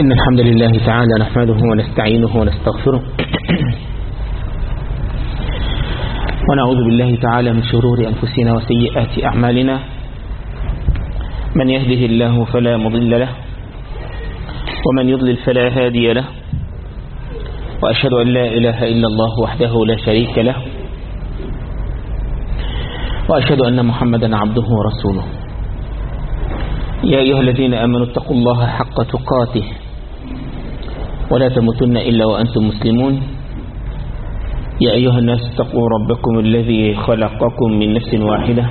إن الحمد لله تعالى نحمده ونستعينه ونستغفره ونعوذ بالله تعالى من شرور أنفسنا وسيئات أعمالنا. من يهده الله فلا مضل له ومن يضلل فلا هادي له، وأشهد أن لا إله إلا الله وحده لا شريك له، وأشهد أن محمدا عبده ورسوله. يا أيها الذين آمنوا اتقوا الله حق تقاته ولا تموتن إلا وأنتم مسلمون. يا أيها الناس اتقوا ربكم الذي خلقكم من نفس واحدة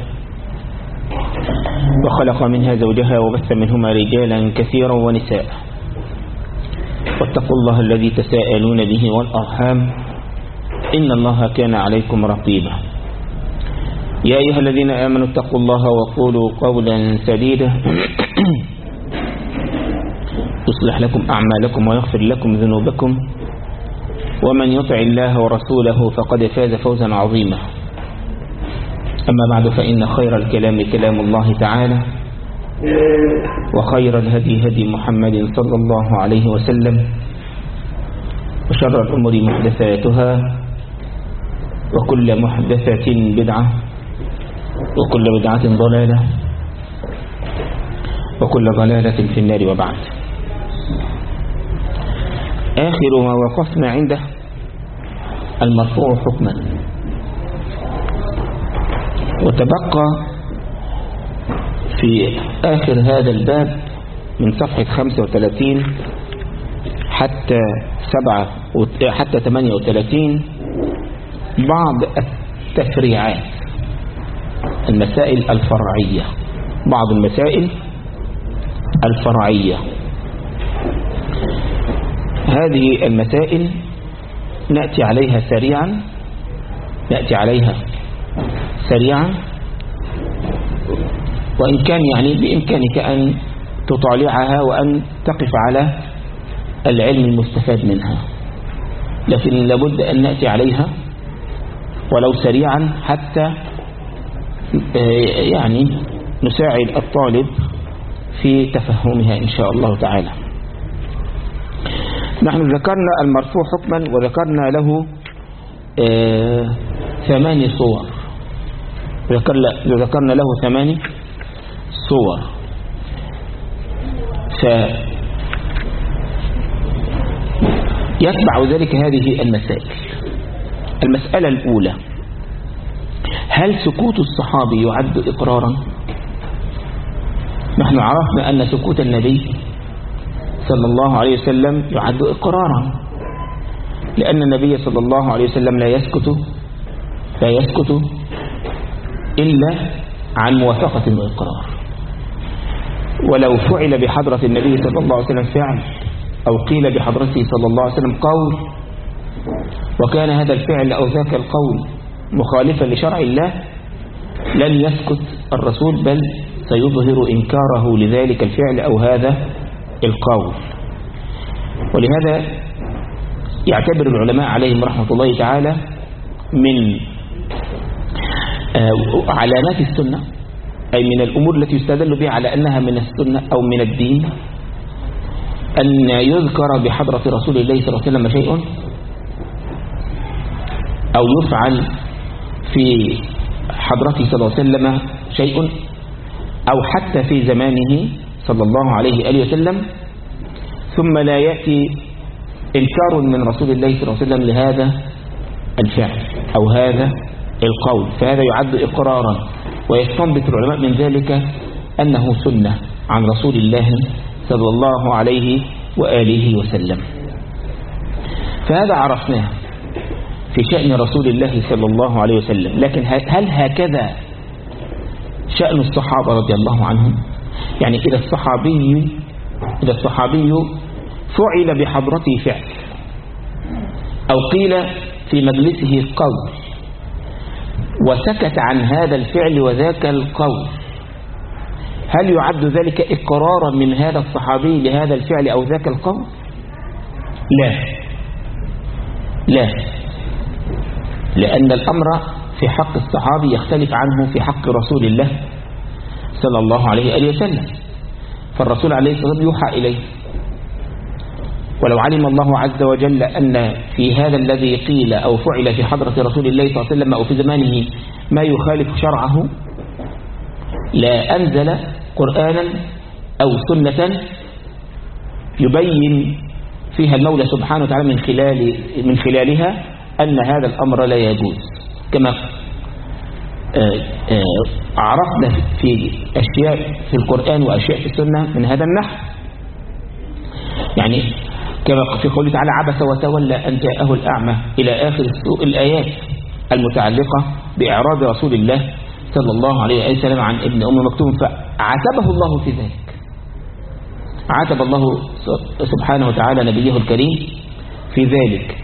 وخلق منها زوجها وبث منهما رجالا كثيرا ونساء، واتقوا الله الذي تساءلون به والأرحام إن الله كان عليكم رقيبا. يا أيها الذين آمنوا اتقوا الله وقولوا قولا سديدا يصلح لكم أعمالكم ويغفر لكم ذنوبكم، ومن يطع الله ورسوله فقد فاز فوزا عظيما. أما بعد، فإن خير الكلام كلام الله تعالى، وخير الهدي هدي محمد صلى الله عليه وسلم، وشر الأمور محدثاتها، وكل محدثة بدعة، وكل بدعة ضلالة، وكل ضلالة في النار. وبعد، آخر ما وقفنا عنده المرفوع حكما، وتبقى في آخر هذا الباب من صفحة 35 حتى 38 بعض التفريعات، المسائل الفرعية، بعض المسائل الفرعية. هذه المسائل نأتي عليها سريعا، وإن كان يعني بإمكانك أن تطالعها وأن تقف على العلم المستفاد منها، لكن لابد أن نأتي عليها ولو سريعا حتى يعني نساعد الطالب في تفهمها إن شاء الله تعالى. نحن ذكرنا المرفوع حكما وذكرنا له 8 صور، ذكرنا له 8 صور. فيتبع ذلك هذه المسائل. المسألة الأولى: هل سكوت الصحابي يعد إقرارا؟ نحن عرفنا أن سكوت النبي صلى الله عليه وسلم يعد إقرارا، لأن النبي صلى الله عليه وسلم لا يسكت إلا عن موافقة وإقرار. ولو فعل بحضرة النبي صلى الله عليه وسلم فعل، أو قيل بحضرته صلى الله عليه وسلم قول، وكان هذا الفعل أو ذاك القول مخالفا لشرع الله، لن يسكت الرسول، بل سيظهر إنكاره لذلك الفعل أو هذا القول. ولهذا يعتبر العلماء عليهم رحمة الله تعالى من علامات السنة، أي من الأمور التي يستدل بها على أنها من السنة أو من الدين، أن يذكر بحضرة رسول الله صلى الله عليه وسلم شيء، أو يفعل في حضرته صلى الله عليه وسلم شيء، أو حتى في زمانه صلى الله عليه وسلم، ثم لا يأتي إنكار من رسول الله صلى الله عليه وسلم لهذا الفعل أو هذا القول، فهذا يعد إقرارا، ويستنبط العلماء من ذلك أنه سنة عن رسول الله صلى الله عليه وآله وسلم. فهذا عرفناه في شأن رسول الله صلى الله عليه وسلم. لكن هل هكذا شأن الصحابة رضي الله عنهم؟ يعني إذا الصحابي فعل بحضرته فعل، أو قيل في مجلسه قول، وسكت عن هذا الفعل وذاك القول، هل يعد ذلك إقرارا من هذا الصحابي لهذا الفعل أو ذاك القول؟ لا، لأن الأمر في حق الصحابي يختلف عنه في حق رسول الله صلى الله عليه وسلم. فالرسول عليه الصلاة والسلام يوحى إليه، ولو علم الله عز وجل أن في هذا الذي قيل أو فعل في حضرة رسول الله صلى الله عليه وسلم أو في زمانه ما يخالف شرعه لا أنزل قرآنا أو سنة يبين فيها المولى سبحانه وتعالى من خلالها أن هذا الأمر لا يجوز، كما عرفنا في أشياء في القرآن وأشياء في السنة من هذا النحو. يعني كما في قوله تعالى عبس وتولى أن جاءه الأعمى إلى آخر الآيات المتعلقة بإعراض رسول الله صلى الله عليه وسلم عن ابن أم مكتوم، فعاتبه الله في ذلك. عاتب الله سبحانه وتعالى نبيه الكريم في ذلك،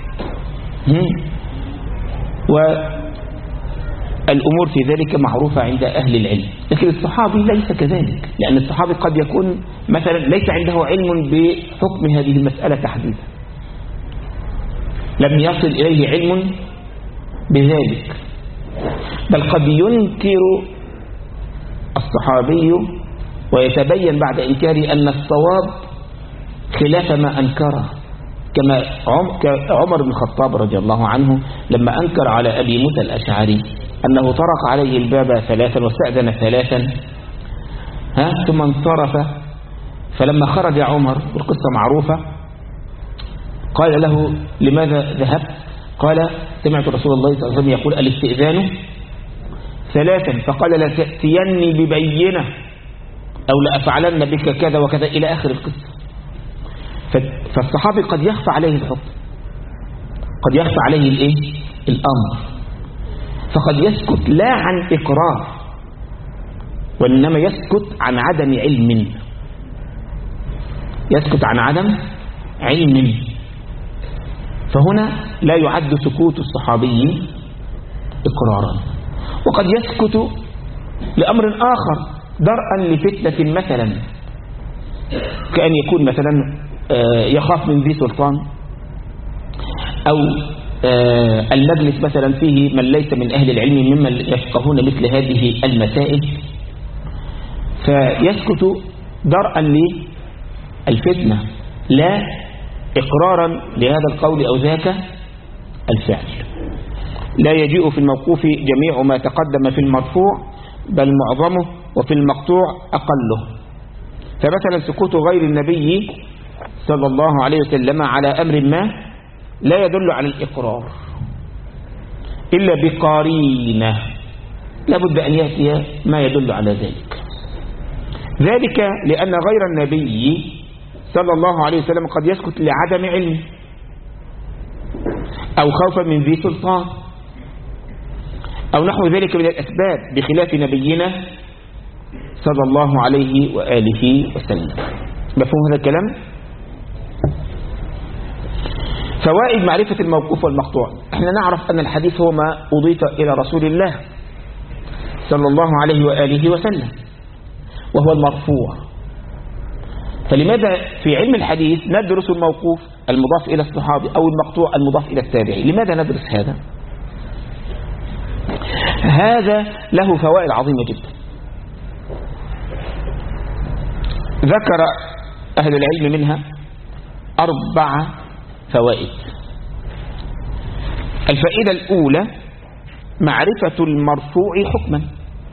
والأمور في ذلك معروفة عند أهل العلم. لكن الصحابي ليس كذلك، لأن الصحابي قد يكون مثلا ليس عنده علم بحكم هذه المسألة تحديدا، لم يصل إليه علم بذلك، بل قد ينكر الصحابي ويتبين بعد إنكاره أن الصواب خلاف ما أنكره، كما عمر بن الخطاب رضي الله عنه لما أنكر على أبي موسى الأشعري أنه طرق عليه الباب ثلاثا واستأذن ثلاثا ثم انصرف، فلما خرج عمر والقصة معروفة قال له لماذا ذهبت؟ قال سمعت رسول الله صلى الله عليه وسلم يقول الاستئذان ثلاثا، فقال لا تأتيني ببينة أو لأفعلن بك كذا وكذا إلى آخر القصة. فالصحابي قد يخفى عليه الحكم، قد يخفى عليه الأمر، فقد يسكت لا عن إقرار وإنما يسكت عن عدم علم، يسكت عن عدم علم. فهنا لا يعد سكوت الصحابي إقرارا. وقد يسكت لأمر آخر درءا لفتنة مثلا، كأن يكون مثلا يخاف من ذي سلطان، أو المجلس مثلا فيه من ليس من أهل العلم ممن يفقهون مثل هذه المسائل، فيسكت درءا للفتنة لا إقرارا لهذا القول أو ذاك الفعل. لا يجيء في الموقوف جميع ما تقدم في المرفوع بل معظمه، وفي المقطوع أقله. فمثلا سكوت غير النبي صلى الله عليه وسلم على أمر ما لا يدل على الإقرار إلا بقرينة، لابد أن يأتي ما يدل على ذلك. ذلك لأن غير النبي صلى الله عليه وسلم قد يسكت لعدم علم أو خوفا من ذي سلطان أو نحو ذلك من الأسباب، بخلاف نبينا صلى الله عليه وآله وسلم. مفهوم هذا الكلام؟ فوائد معرفة الموقوف والمقطوع. احنا نعرف أن الحديث هو ما أضيف إلى رسول الله صلى الله عليه وآله وسلم، وهو المرفوع. فلماذا في علم الحديث ندرس الموقوف المضاف إلى الصحابي أو المقطوع المضاف إلى التابعي؟ لماذا ندرس هذا؟ هذا له فوائد عظيمة جدا. ذكر أهل العلم منها 4 فوائد. الفائدة الأولى معرفة المرفوع حكما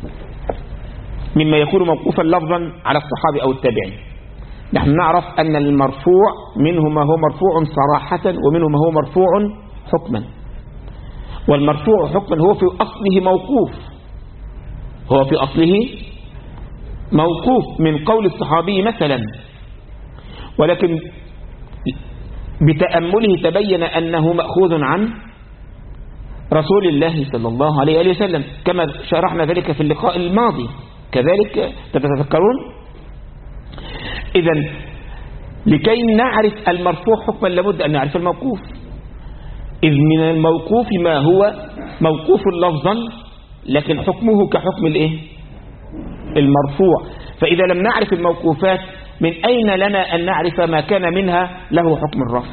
مما يكون موقوفا لفظا على الصحابي أو التابعين. نحن نعرف أن المرفوع منه ما هو مرفوع صراحة ومنه ما هو مرفوع حكما. والمرفوع حكما هو في أصله موقوف، هو في أصله موقوف من قول الصحابي مثلا، ولكن بتأمله تبين أنه مأخوذ عن رسول الله صلى الله عليه وسلم، كما شرحنا ذلك في اللقاء الماضي. كذلك تتذكرون؟ إذن لكي نعرف المرفوع حكما لابد أن نعرف الموقوف، إذ من الموقوف ما هو موقوف لفظا لكن حكمه كحكم المرفوع. فإذا لم نعرف الموقوفات من أين لنا أن نعرف ما كان منها له حكم الرفع؟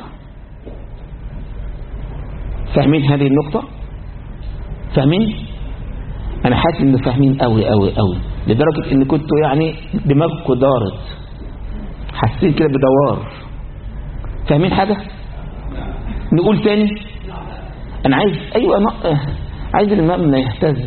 فاهمين هذه النقطة؟ فاهمين؟ أنا حاسس إنه فاهمين أوي أوي أوي، لدرجة إن كنتوا يعني دماغكم دارت، حاسين كده بدوار. فاهمين حاجة؟ نقول تاني. أنا عايز عايز الإمام يهتز.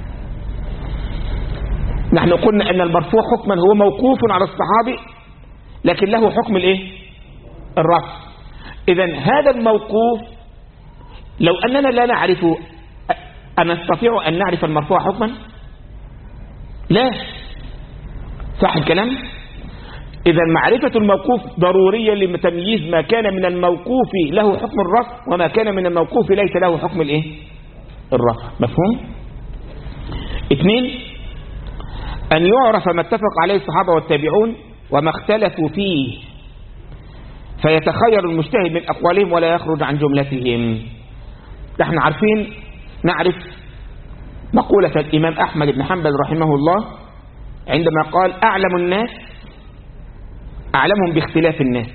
نحن قلنا أن المرفوع حكما هو موقوف على الصحابي لكن له حكم الرفع. إذن هذا الموقوف لو أننا لا نعرفه أنستطيع أن نعرف المرفوع حكما؟ لا، صح الكلام؟ إذا معرفة الموقوف ضرورية لتمييز ما كان من الموقوف له حكم الرفع وما كان من الموقوف ليس له حكم الرفع. مفهوم؟ 2، أن يعرف ما اتفق عليه الصحابة والتابعون وما اختلفوا فيه فيتخير المجتهد من أقوالهم ولا يخرج عن جملتهم. نحن عارفين نعرف مقولة الإمام أحمد بن حنبل رحمه الله عندما قال أعلم الناس أعلمهم باختلاف الناس.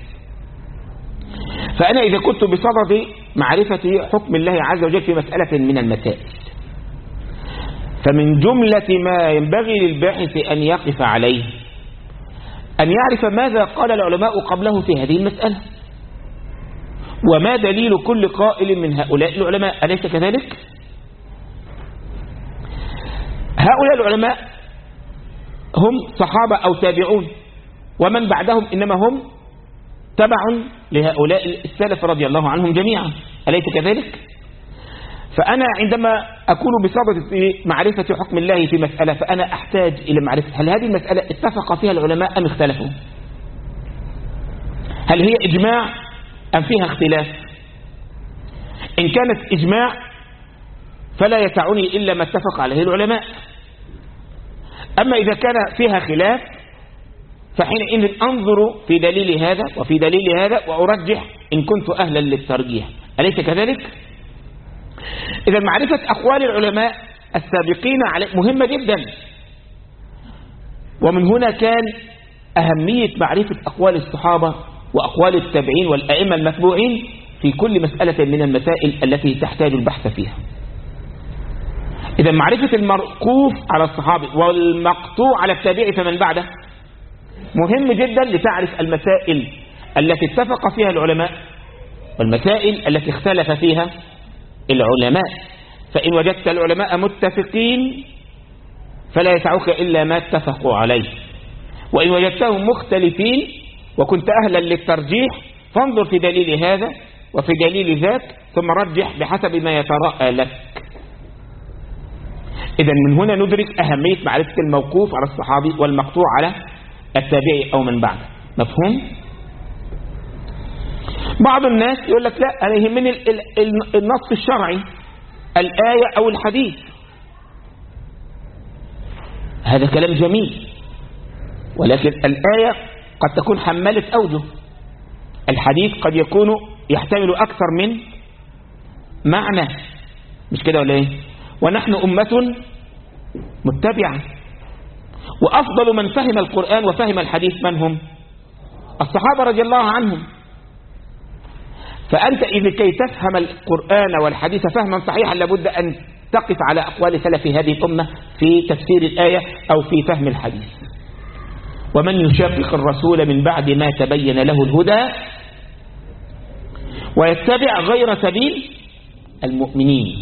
فأنا إذا كنت بصدد معرفة حكم الله عز وجل في مسألة من المسائل فمن جملة ما ينبغي للباحث أن يقف عليه أن يعرف ماذا قال العلماء قبله في هذه المسألة وما دليل كل قائل من هؤلاء العلماء. أليس كذلك؟ هؤلاء العلماء هم صحابة أو تابعون ومن بعدهم إنما هم تبع لهؤلاء السلف رضي الله عنهم جميعا. أليس كذلك؟ فأنا عندما أكون بصدد معرفة حكم الله في مسألة فأنا أحتاج إلى معرفة هل هذه المسألة اتفق فيها العلماء أم اختلفوا؟ هل هي إجماع أم فيها اختلاف؟ إن كانت إجماع فلا يسعني إلا ما اتفق عليه العلماء. أما إذا كان فيها خلاف فحينئذ أنظر في دليل هذا وفي دليل هذا وأرجح إن كنت أهلا للترجيح. أليس كذلك؟ إذا معرفة أقوال العلماء السابقين مهمة جدا ومن هنا كان أهمية معرفة أقوال الصحابة وأقوال التابعين والأئمة المتبوعين في كل مسألة من المسائل التي تحتاج البحث فيها. إذا معرفة الموقوف على الصحابي والمقطوع على التابعي فمن بعده مهم جدا لتعرف المسائل التي اتفق فيها العلماء والمسائل التي اختلف فيها العلماء. فإن وجدت العلماء متفقين فلا يسعك إلا ما اتفقوا عليه، وإن وجدتهم مختلفين وكنت أهلا للترجيح فانظر في دليل هذا وفي دليل ذاك ثم رجح بحسب ما يترأى لك. إذن من هنا ندرك أهمية معرفة الموقوف على الصحابي والمقطوع على التابعي أو من بعده. مفهوم؟ بعض الناس يقول لك لا أنا يهمني النص الشرعي الآية أو الحديث. هذا كلام جميل ولكن الآية قد تكون حمالة أوجه، الحديث قد يكون يحتمل أكثر من معنى، مش كده ولا إيه؟ ونحن أمة متبعة وأفضل من فهم القرآن وفهم الحديث من هم؟ الصحابة رضي الله عنهم. فأنت إذا كي تفهم القرآن والحديث فهما صحيحا لابد أن تقف على أقوال سلف هذه الأمة في تفسير الآية أو في فهم الحديث. ومن يشاقق الرسول من بعد ما تبين له الهدى ويتبع غير سبيل المؤمنين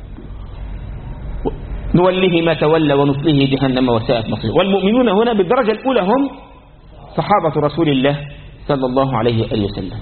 نوله ما تولى ونصله جهنم وساءت مصيره. والمؤمنون هنا بالدرجة الأولى هم صحابة رسول الله صلى الله عليه وآله وسلم.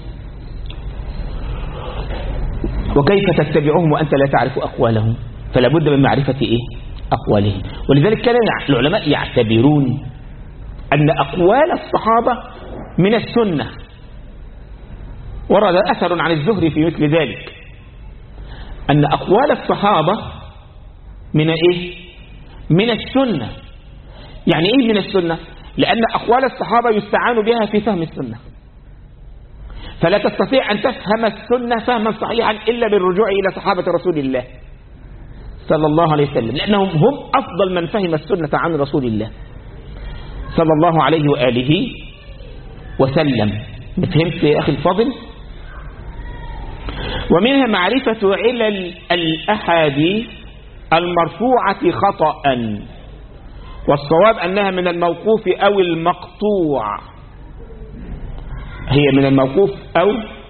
وكيف تتبعهم وأنت لا تعرف أقوالهم؟ فلا بد من معرفة أقوالهم. ولذلك كان العلماء يعتبرون أن أقوال الصحابة من السنة. ورد أثر عن الزهري في مثل ذلك أن أقوال الصحابة من من السنة. يعني إيه من السنة؟ لأن أقوال الصحابة يستعان بها في فهم السنة، فلا تستطيع أن تفهم السنة فهما صحيحا إلا بالرجوع إلى صحابة رسول الله صلى الله عليه وسلم، لأنهم هم أفضل من فهم السنة عن رسول الله صلى الله عليه وآله وسلم. فهمت يا أخي الفاضل؟ ومنها معرفة علل الأحاديث المرفوعة خطأ، والصواب أنها من الموقوف أو المقطوع. هي من الموقوف أو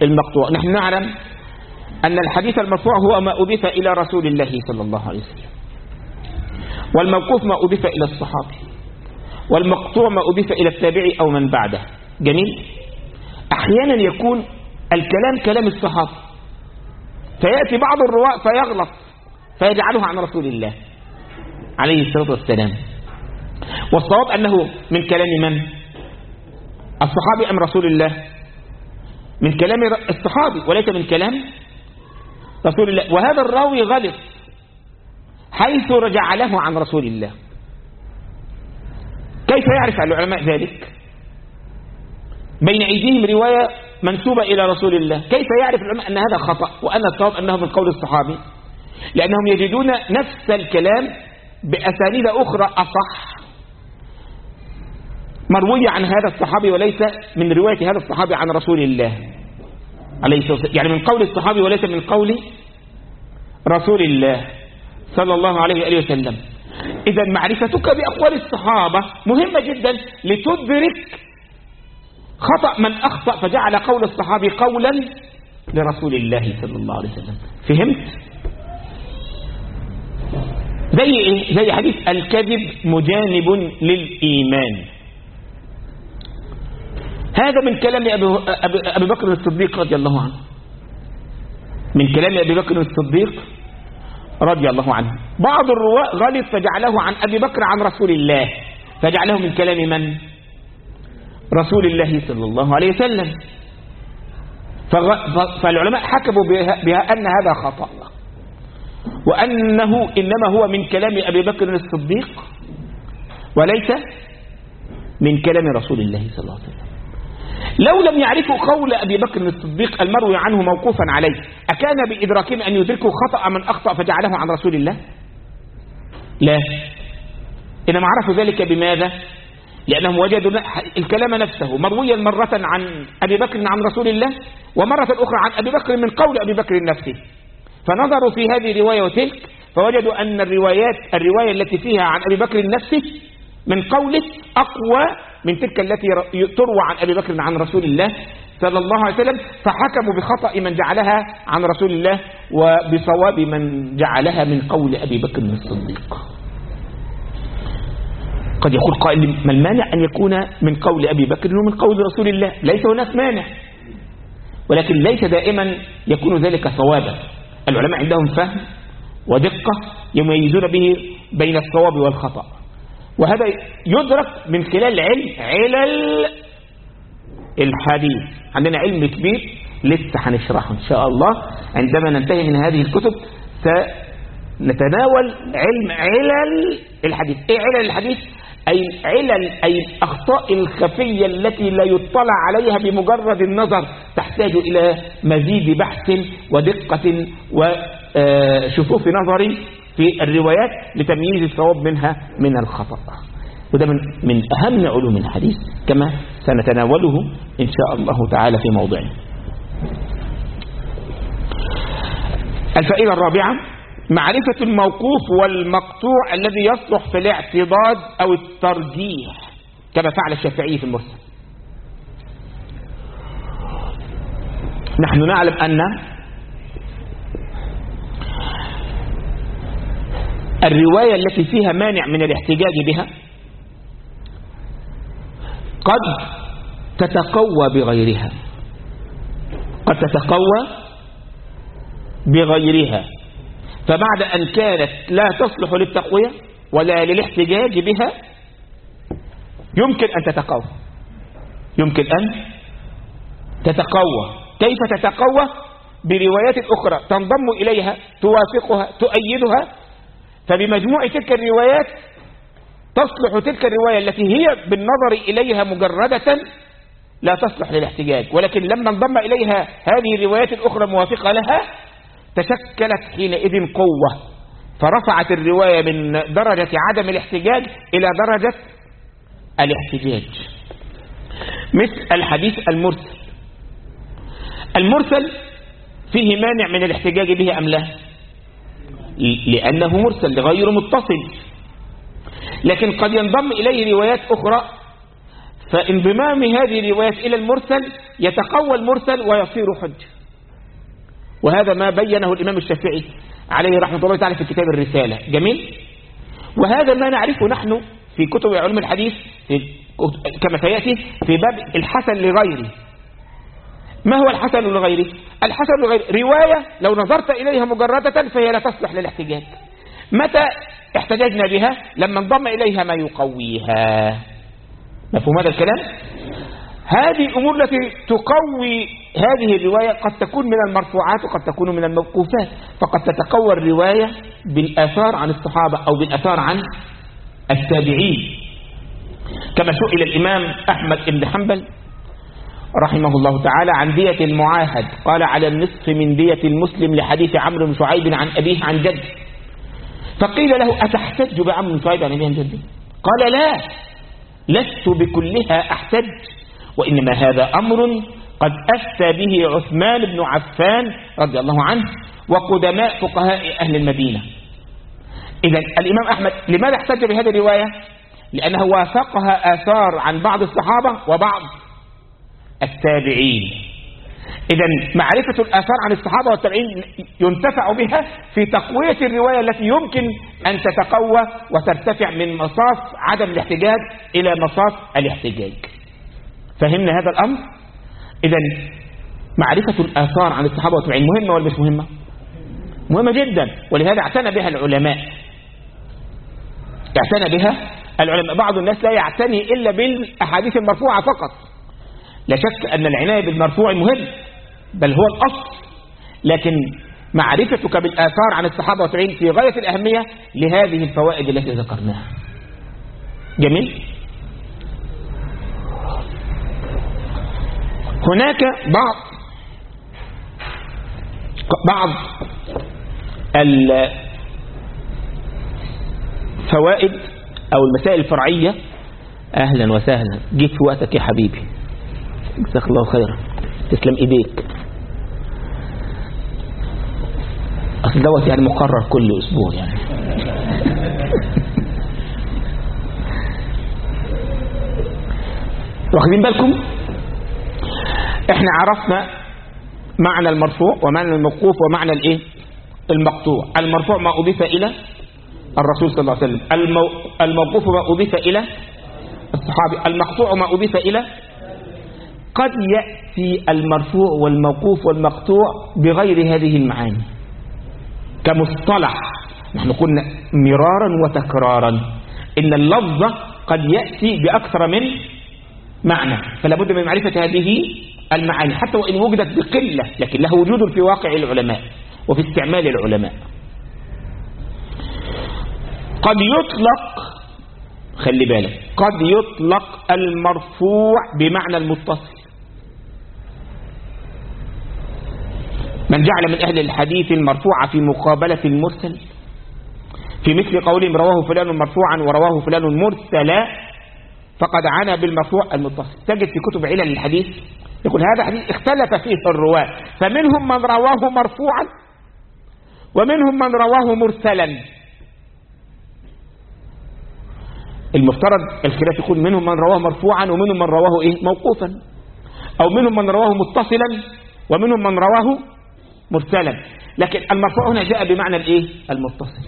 المقطوع. نحن نعلم أن الحديث المرفوع هو ما أضيف إلى رسول الله صلى الله عليه وسلم، والموقوف ما أضيف إلى الصحابي، والمقطوع ما أضيف إلى التابعي أو من بعده. جميل. أحيانا يكون الكلام كلام الصحابة، فيأتي بعض الرواة فيغلط فيجعله عن رسول الله عليه الصلاة والسلام، والصواب أنه من كلام من؟ الصحابي أم رسول الله؟ من كلام الصحابي وليس من كلام رسول الله. وهذا الراوي غلط حيث جعله عن رسول الله. كيف يعرف العلماء ذلك؟ بين أيديهم رواية منسوبة إلى رسول الله، كيف يعرف العلماء أن هذا خطأ وأن الصواب أنه من قول الصحابي؟ لأنهم يجدون نفس الكلام بأسانيد أخرى أصح مروية عن هذا الصحابي وليس من رواية هذا الصحابي عن رسول الله عليه الصلاة والسلام، يعني من قول الصحابي وليس من قول رسول الله صلى الله عليه وآله وسلم. إذا معرفتك بأقوال الصحابة مهمة جدا لتدرك خطأ من أخطأ فجعل قول الصحابي قولا لرسول الله صلى الله عليه وسلم. فهمت؟ زي إيه؟ زي حديث الكذب مجانب للإيمان. هذا من كلام أبي بكر الصديق رضي الله عنه، من كلام أبي بكر الصديق رضي الله عنه. بعض الرواة غلط فجعله عن أبي بكر عن رسول الله، فجعله من كلام من؟ رسول الله صلى الله عليه وسلم. فالعلماء حكموا بها أن هذا خطأ، وأنه إنما هو من كلام أبي بكر الصديق وليس من كلام رسول الله صلى الله عليه وسلم. لو لم يعرفوا قول أبي بكر الصديق المروي عنه موقوفا عليه، أكان بإدراكهم أن يدركوا خطأ من أخطأ فجعله عن رسول الله؟ لا، إنما عرفوا ذلك بماذا؟ لأنهم وجدوا الكلام نفسه مرويا مرة عن أبي بكر عن رسول الله، ومرة أخرى عن أبي بكر من قول أبي بكر نفسه، فنظروا في هذه الرواية وتلك فوجدوا أن الرواية التي فيها عن أبي بكر نفسه من قوله أقوى من تلك التي تروى عن أبي بكر عن رسول الله صلى الله عليه وسلم، فحكموا بخطأ من جعلها عن رسول الله وبصواب من جعلها من قول أبي بكر الصديق. قد يقول قائل ما المانع أن يكون من قول أبي بكر ومن قول رسول الله؟ ليس هناك مانع، ولكن ليس دائما يكون ذلك صوابا. العلماء عندهم فهم ودقة يميزون به بين الصواب والخطأ، وهذا يدرك من خلال علل الحديث. عندنا علم كبير لسه هنشرحه إن شاء الله عندما ننتهي من هذه الكتب. سنتناول علل الحديث. إيه علل الحديث؟ أي الأخطاء الخفية التي لا يطلع عليها بمجرد النظر، تحتاج إلى مزيد بحث ودقة وشفوف نظر في الروايات لتمييز الصواب منها من الخطأ. وده من أهم علوم الحديث كما سنتناوله إن شاء الله تعالى في موضعه. الفائدة الرابعة: معرفة الموقوف والمقطوع الذي يصلح في الاعتضاد أو الترجيح كما فعل الشافعي في المرسل. نحن نعلم أن الرواية التي فيها مانع من الاحتجاج بها قد تتقوى بغيرها، قد تتقوى بغيرها، فبعد أن كانت لا تصلح للتقوية ولا للاحتجاج بها يمكن أن تتقوى، يمكن أن تتقوى. كيف تتقوى؟ بروايات أخرى تنضم إليها توافقها تؤيدها، فبمجموع تلك الروايات تصلح تلك الرواية التي هي بالنظر إليها مجردة لا تصلح للاحتجاج، ولكن لما انضم إليها هذه الروايات الأخرى موافقة لها تشكلت حينئذ قوة، فرفعت الرواية من درجة عدم الاحتجاج إلى درجة الاحتجاج. مثل الحديث المرسل. المرسل فيه مانع من الاحتجاج به أم لا؟ لأنه مرسل غير متصل، لكن قد ينضم إليه روايات أخرى فانضمام هذه الروايات إلى المرسل يتقوى المرسل ويصير حجة. وهذا ما بينه الإمام الشافعي عليه رحمة الله تعالى في كتاب الرسالة. جميل. وهذا ما نعرفه نحن في كتب علوم الحديث كما سيأتي في باب الحسن لغيره. ما هو الحسن لغيره؟ الحسن لغيره رواية لو نظرت إليها مجردة فهي لا تصلح للاحتجاج. متى احتججنا بها؟ لما انضم إليها ما يقويها. مفهوم هذا الكلام؟ هذه الأمور التي تقوي هذه الرواية قد تكون من المرفوعات وقد تكون من الموقوفات، فقد تتقوى الرواية بالآثار عن الصحابة أو بالآثار عن التابعين، كما سئل الإمام أحمد بن حنبل رحمه الله تعالى عن دية المعاهد، قال على النصف من دية المسلم لحديث عمرو بن شعيب عن أبيه عن جده، فقيل له أتحتج بعمرو بن شعيب عن أبيه عن جده؟ قال لا، لست بكلها أحتج، وإنما هذا أمر قد أفتى به عثمان بن عفان رضي الله عنه وقدماء فقهاء أهل المدينة. إذا الإمام أحمد لماذا احتج بهذه الرواية؟ لأنه وافقها آثار عن بعض الصحابة وبعض التابعين. إذا معرفة الآثار عن الصحابة والتابعين ينتفع بها في تقوية الرواية التي يمكن أن تتقوى وترتفع من مصاف عدم الاحتجاج إلى مصاف الاحتجاج. فهمنا هذا الأمر؟ إذا معرفة الآثار عن الصحابة والتابعين مهمة ولا مش مهمة؟ مهمة جدا، ولهذا اعتنى بها العلماء. اعتنى بها العلماء. بعض الناس لا يعتني إلا بالأحاديث المرفوعة فقط. لا شك أن العناية بالمرفوع مهم، بل هو الأصل، لكن معرفتك بالآثار عن الصحابة والتابعين في غاية الأهمية لهذه الفوائد التي ذكرناها. جميل. هناك بعض الفوائد أو المسائل الفرعية. أهلا وسهلا، جيت في وقتك يا حبيبي، جزاك الله خيرا، تسلم إيديك. أصل دوت يعني مقرر كل أسبوع يعني. واخدين بالكم؟ احنا عرفنا معنى المرفوع ومعنى الموقوف ومعنى الايه المقطوع. المرفوع ما أضيف إلى الرسول صلى الله عليه وسلم، الموقوف ما أضيف إلى الصحابي، المقطوع ما أضيف إلى. قد يأتي المرفوع والموقوف والمقطوع بغير هذه المعاني كمصطلح. نحن قلنا مرارا وتكرارا إن اللفظ قد يأتي بأكثر من معنى، فلا بد من معرفة هذه المعاني حتى وإن وجدت بقلة، لكن له وجود في واقع العلماء وفي استعمال العلماء. قد يطلق، خلي بالك، قد يطلق المرفوع بمعنى المتصل. من جعل من أهل الحديث المرفوع في مقابلة المرسل في مثل قولهم رواه فلان مرفوعا ورواه فلان مرسلا فقد عنى بالمرفوع المتصل. تجد في كتب علل الحديث يقول هذا حديث اختلف فيه الرواة، فمنهم من رواه مرفوعا ومنهم من رواه مرسلا. المفترض الخلاف يكون منهم من رواه مرفوعا ومنهم من رواه موقوفا، أو منهم من رواه متصلا ومنهم من رواه مرسلا. لكن المرفوع هنا جاء بمعنى المتصل.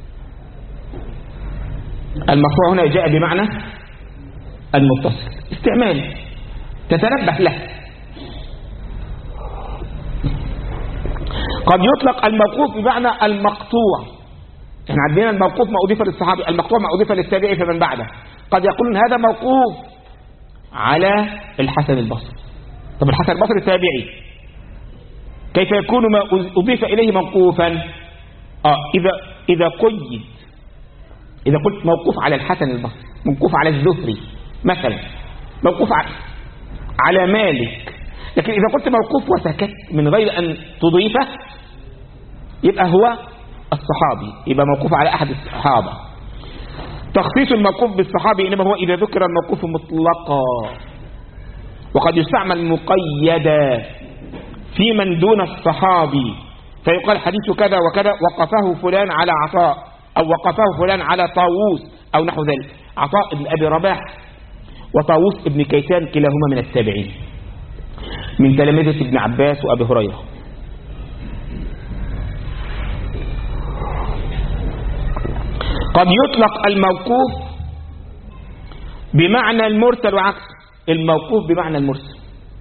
المرفوع هنا جاء بمعنى المتصل، استعمال تتنبه له. قد يطلق الموقوف بمعنى المقطوع. احنا عندنا الموقوف ما أضيف للصحابي، المقطوع ما أضيف للتابعي فمن بعده. قد يقولون هذا موقوف على الحسن البصري. طب الحسن البصري التابعي كيف يكون ما أضيف إليه موقوفا؟ إذا قيد، إذا قلت موقوف على الحسن البصري، موقوف على الزهري مثلا، موقوف على مالك، لكن إذا قلت موقوف وسكت من غير أن تضيفه يبقى هو الصحابي، يبقى موقوف على أحد الصحابة. تخصيص الموقوف بالصحابي إنما هو إذا ذكر الموقوف مطلقا، وقد يستعمل مقيدا في من دون الصحابي، فيقال حديث كذا وكذا وقفه فلان على عطاء، أو وقفه فلان على طاووس أو نحو ذلك. عطاء بن أبي رباح وطاووس ابن كيسان كلاهما من التابعين من تلامذة ابن عباس وأبي هريرة. قد يطلق الموقوف بمعنى المرسل وعكس الموقوف بمعنى المرسل.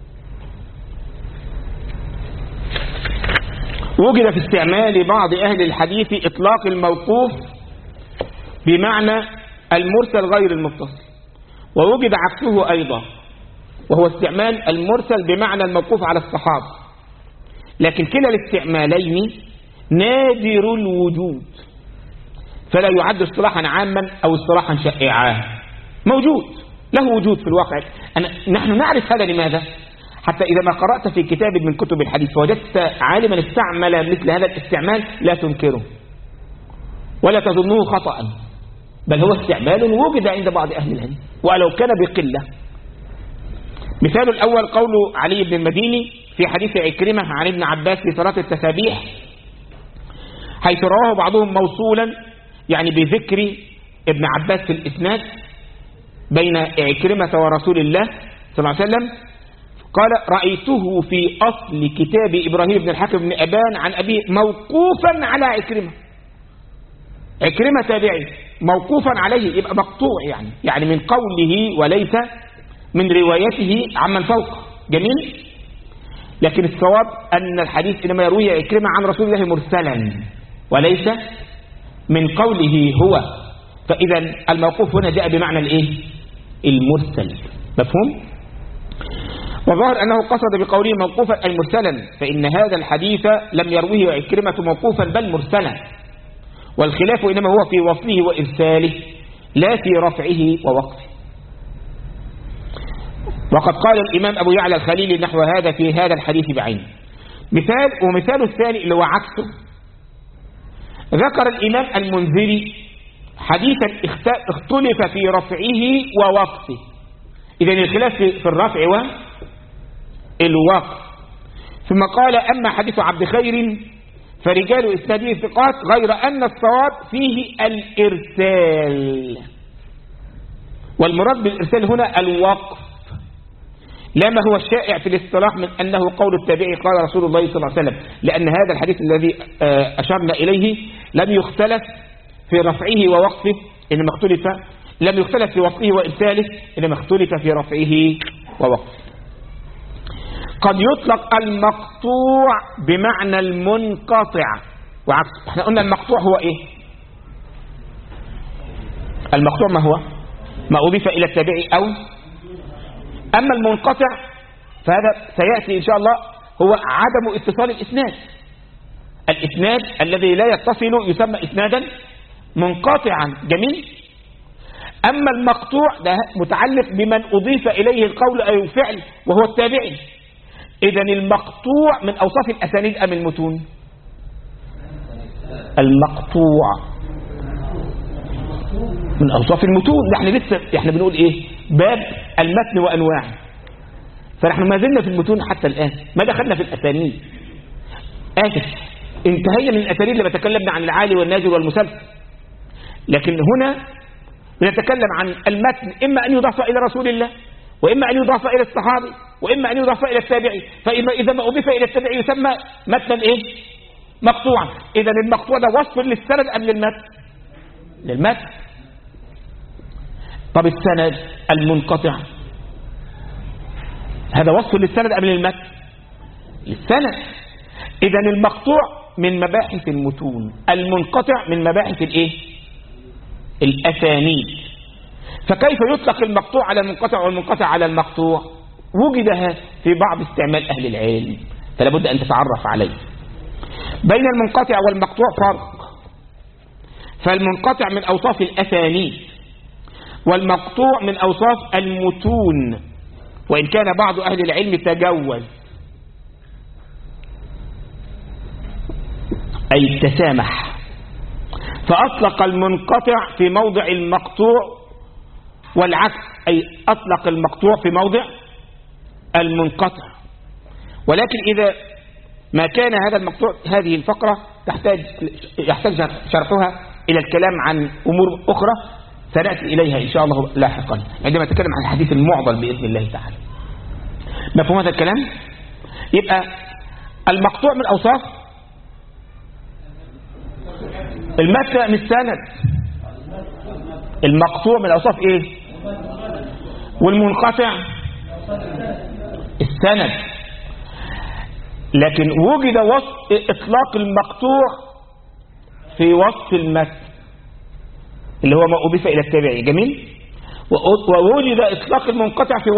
وجد في استعمال بعض أهل الحديث إطلاق الموقوف بمعنى المرسل غير المتصل، ووجد عكسه أيضا وهو استعمال المرسل بمعنى الموقوف على الصحابة، لكن كلا الاستعمالين نادر الوجود، فلا يعد اصطلاحا عاما أو اصطلاحا شائعا، موجود له وجود في الواقع. نحن نعرف هذا لماذا؟ حتى إذا ما قرأت في كتاب من كتب الحديث فوجدت عالما استعمل مثل هذا الاستعمال لا تنكره ولا تظنه خطأ، بل هو استعمال وجد عند بعض أهل العلم ولو كان بقلة. مثال الأول قول علي بن المديني في حديث عكرمة عن ابن عباس في صلاة التسابيح، حيث رواه بعضهم موصولا يعني بذكر ابن عباس في الإسناد بين عكرمة ورسول الله صلى الله عليه وسلم، قال رأيته في أصل كتاب إبراهيم بن الحكم بن أبان عن أبيه موقوفا على عكرمة. عكرمة تابعي موقوفا عليه يبقى مقطوع، يعني من قوله وليس من روايته عمن فوق. جميل. لكن الصواب أن الحديث إنما يروي عكرمة عن رسول الله مرسلا وليس من قوله هو، فإذا الموقوف هنا جاء بمعنى الإيه؟ المرسل. مفهوم؟ وظهر أنه قصد بقوله موقوفا أي مرسلا، فإن هذا الحديث لم يرويه عكرمة موقوفا بل مرسلا، والخلاف إنما هو في وصله وإرساله لا في رفعه ووقفه. وقد قال الإمام أبو يعلى الخليلي نحو هذا في هذا الحديث بعينه. ومثال الثاني اللي هو عكسه، ذكر الإمام المنذري حديثا اختلف في رفعه ووقفه. إذن الخلاف في الرفع والوقف. ثم قال أما حديث عبد خير فرجال إسناده ثقات، غير أن الصواب فيه الإرسال، والمراد بالإرسال هنا الوقف، لا ما هو الشائع في الاصطلاح من أنه قول التابعي قال رسول الله صلى الله عليه وسلم، لأن هذا الحديث الذي أشرنا إليه لم يختلف في رفعه ووقفه، إنما اختلف، لم يختلف في وقفه وإرساله، إنما اختلف في رفعه ووقفه. قد يطلق المقطوع بمعنى المنقطع وعكسه. احنا قلنا المقطوع هو ايه؟ المقطوع ما هو؟ ما أضيف إلى التابعي أو أما المنقطع فهذا سيأتي إن شاء الله، هو عدم اتصال الإسناد. الإسناد الذي لا يتصل يسمى إسنادا منقطعا. جميل. أما المقطوع ده متعلق بمن أضيف إليه القول أو الفعل وهو التابعي. إذن المقطوع من أوصاف الأسانيد أم المتون؟ المقطوع من أوصاف المتون. احنا بنقول إيه؟ باب المتن وأنواعه، فنحن ما زلنا في المتون حتى الآن، ما دخلنا في الأسانيد. آسف، انتهينا من الأسانيد لما تكلمنا عن العالي والنازل والمسلسل، لكن هنا نتكلم عن المتن، إما أن يضاف إلى رسول الله، وإما أن يضاف إلى الصحابي، وإما أن يضاف إلى التابعي. فإذا ما أضيف إلى التابعي يسمى متنا إيه؟ مقطوعا. إذا المقطوع ده وصف للسند أم للمتن؟ للمتن. طب السند المنقطع هذا وصف للسند أم للمتن؟ للسند. إذا المقطوع من مباحث المتون، المنقطع من مباحث الإيه؟ الأسانيد. فكيف يطلق المقطوع على المنقطع والمنقطع على المقطوع؟ وجد في بعض استعمال أهل العلم، فلا بد أن تتعرف عليه. بين المنقطع والمقطوع فرق، فالمنقطع من أوصاف الأسانيد والمقطوع من أوصاف المتون، وإن كان بعض أهل العلم تجوز أي تسامح، فأطلق المنقطع في موضع المقطوع، والعكس أي أطلق المقطوع في موضع المنقطع. ولكن إذا ما كان هذا المقطوع، هذه الفقرة يحتاج شرحها إلى الكلام عن أمور أخرى، سنأتي إليها إن شاء الله لاحقا عندما نتكلم عن الحديث المعضل بإذن الله تعالى. مفهوم هذا الكلام؟ يبقى المقطوع من الأوصاف المتن السند. المقطوع من الأوصاف إيه؟ والمنقطع السند. لكن وجد وصف إطلاق المقطوع في وصف المتن اللي هو ما أضيف إلى التابعي. جميل. ووجد إطلاق المنقطع في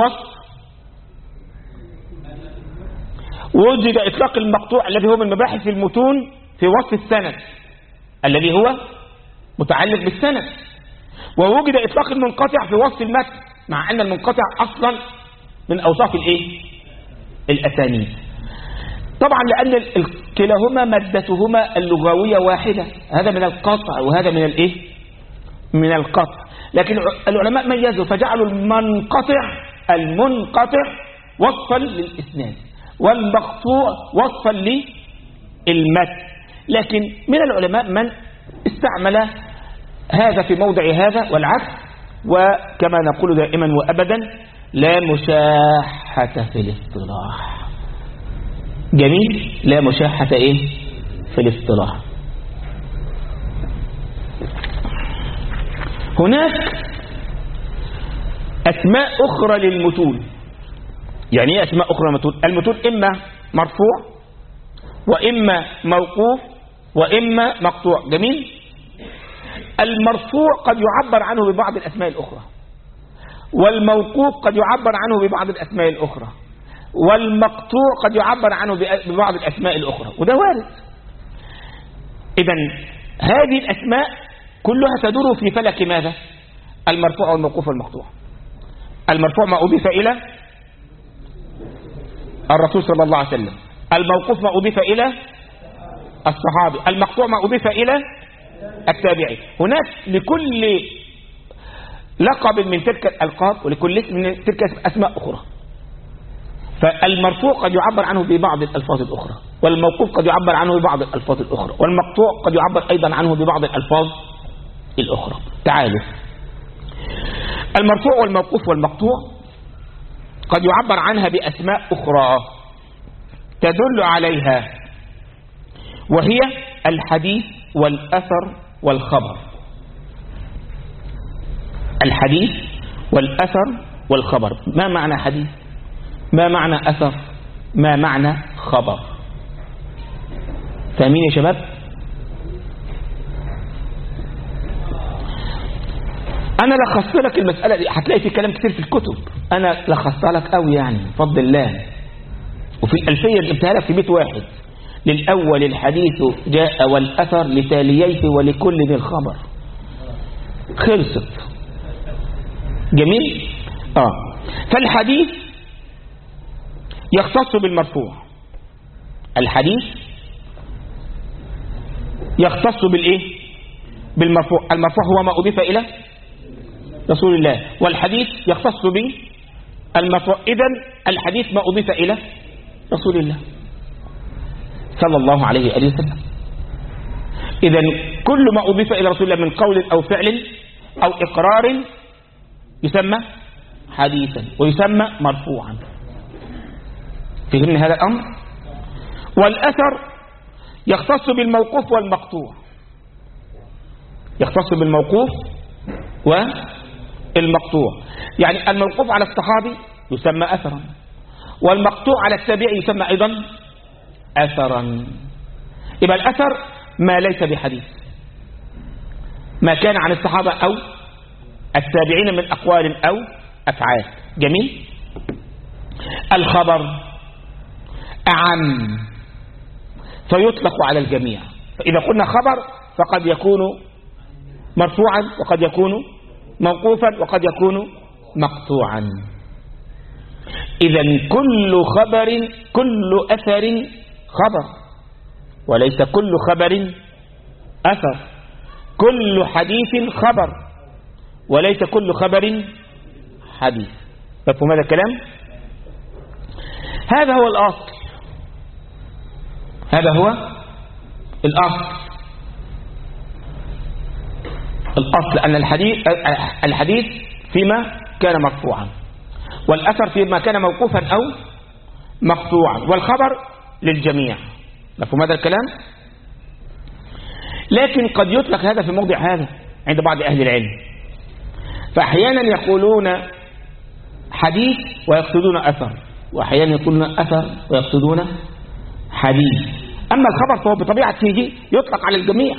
وجد إطلاق المقطوع الذي هو من مباحث المتون في وصف السند الذي هو متعلق بالسند. ووجد إطلاق المنقطع في وصف المتن مع أن المنقطع أصلا من أوصاف الأسانيد. طبعا لأن كلاهما مادتهما اللغوية واحدة، هذا من القطع وهذا من القطع. لكن العلماء ميزوا فجعلوا المنقطع وصفا للإسناد والمقطوع وصفا للمتن. لكن من العلماء من استعمل هذا في موضع هذا والعكس، وكما نقول دائما وأبدا لا مشاحة في الاصطلاح. جميل. لا مشاحة في الاصطلاح. هناك أسماء أخرى للمتون. يعني ايه أسماء أخرى للمتون؟ المتون إما مرفوع وإما موقوف وإما مقطوع. جميل. المرفوع قد يعبر عنه ببعض الأسماء الأخرى، والموقوف قد يعبر عنه ببعض الأسماء الأخرى، والمقطوع قد يعبر عنه ببعض الأسماء الأخرى، وده وارد. إذن هذه الأسماء كلها تدور في فلك ماذا؟ المرفوع والموقوف والمقطوع. المرفوع ما أضيف إلى الرسول صلى الله عليه وسلم، الموقوف ما أضيف إلى الصحابي، المقطوع ما أضيف إلى التابعي. هناك لكل لقب من تلك الألقاب ولكل اسم من تلك أسماء أخرى. فالمرفوع قد يعبر عنه ببعض الألفاظ الأخرى، والموقوف قد يعبر عنه ببعض الألفاظ الأخرى، والمقطوع قد يعبر أيضا عنه ببعض الألفاظ الأخرى. تعالوا، المرفوع والموقوف والمقطوع قد يعبر عنها بأسماء أخرى تدل عليها، وهي الحديث والأثر والخبر. الحديث والأثر والخبر. ما معنى حديث؟ ما معنى أثر؟ ما معنى خبر؟ فاهمين يا شباب؟ أنا لخصت لك المسألة دي، هتلاقي في كلام كتير في الكتب، أنا لخصتها لك قوي يعني بفضل الله. وفي الألفية جبتها لك في بيت واحد: للأول الحديث جاء والأثر لتاليه ولكل ذي الخبر. خلصت. جميل. فالحديث يختص بالمرفوع. الحديث يختص بالمرفوع. المرفوع هو ما أضيف إلى رسول الله، والحديث يختص بالمرفوع. إذن الحديث ما أضيف إلى رسول الله صلى الله عليه وآله وسلم. إذن كل ما أضيف إلى رسول الله من قول أو فعل أو إقرار يسمى حديثا ويسمى مرفوعا. فهمنا هذا الأمر؟ والأثر يختص بالموقوف والمقطوع. يختص بالموقوف والمقطوع. يعني الموقوف على الصحابي يسمى أثرا، والمقطوع على التابعي يسمى أيضا أثرا. يبقى الأثر ما ليس بحديث، ما كان عن الصحابة أو التابعين من أقوال أو أفعال. جميل. الخبر أعم فيطلق على الجميع. فإذا قلنا خبر فقد يكون مرفوعا وقد يكون موقوفا وقد يكون مقطوعا. إذن كل خبر، كل أثر خبر، وليس كل خبر أثر. كل حديث خبر وليس كل خبر حديث. مفهوم هذا الكلام؟ هذا هو الأصل. هذا هو الأصل. الأصل أن الحديث فيما كان مرفوعا، والأثر فيما كان موقوفا أو مقطوعا، والخبر للجميع. مفهوم هذا الكلام؟ لكن قد يطلق هذا في موضع هذا عند بعض أهل العلم، فأحيانا يقولون حديث ويقصدون أثر، وأحيانا يقولون أثر ويقصدون حديث. أما الخبر فهو بطبيعته يطلق على الجميع،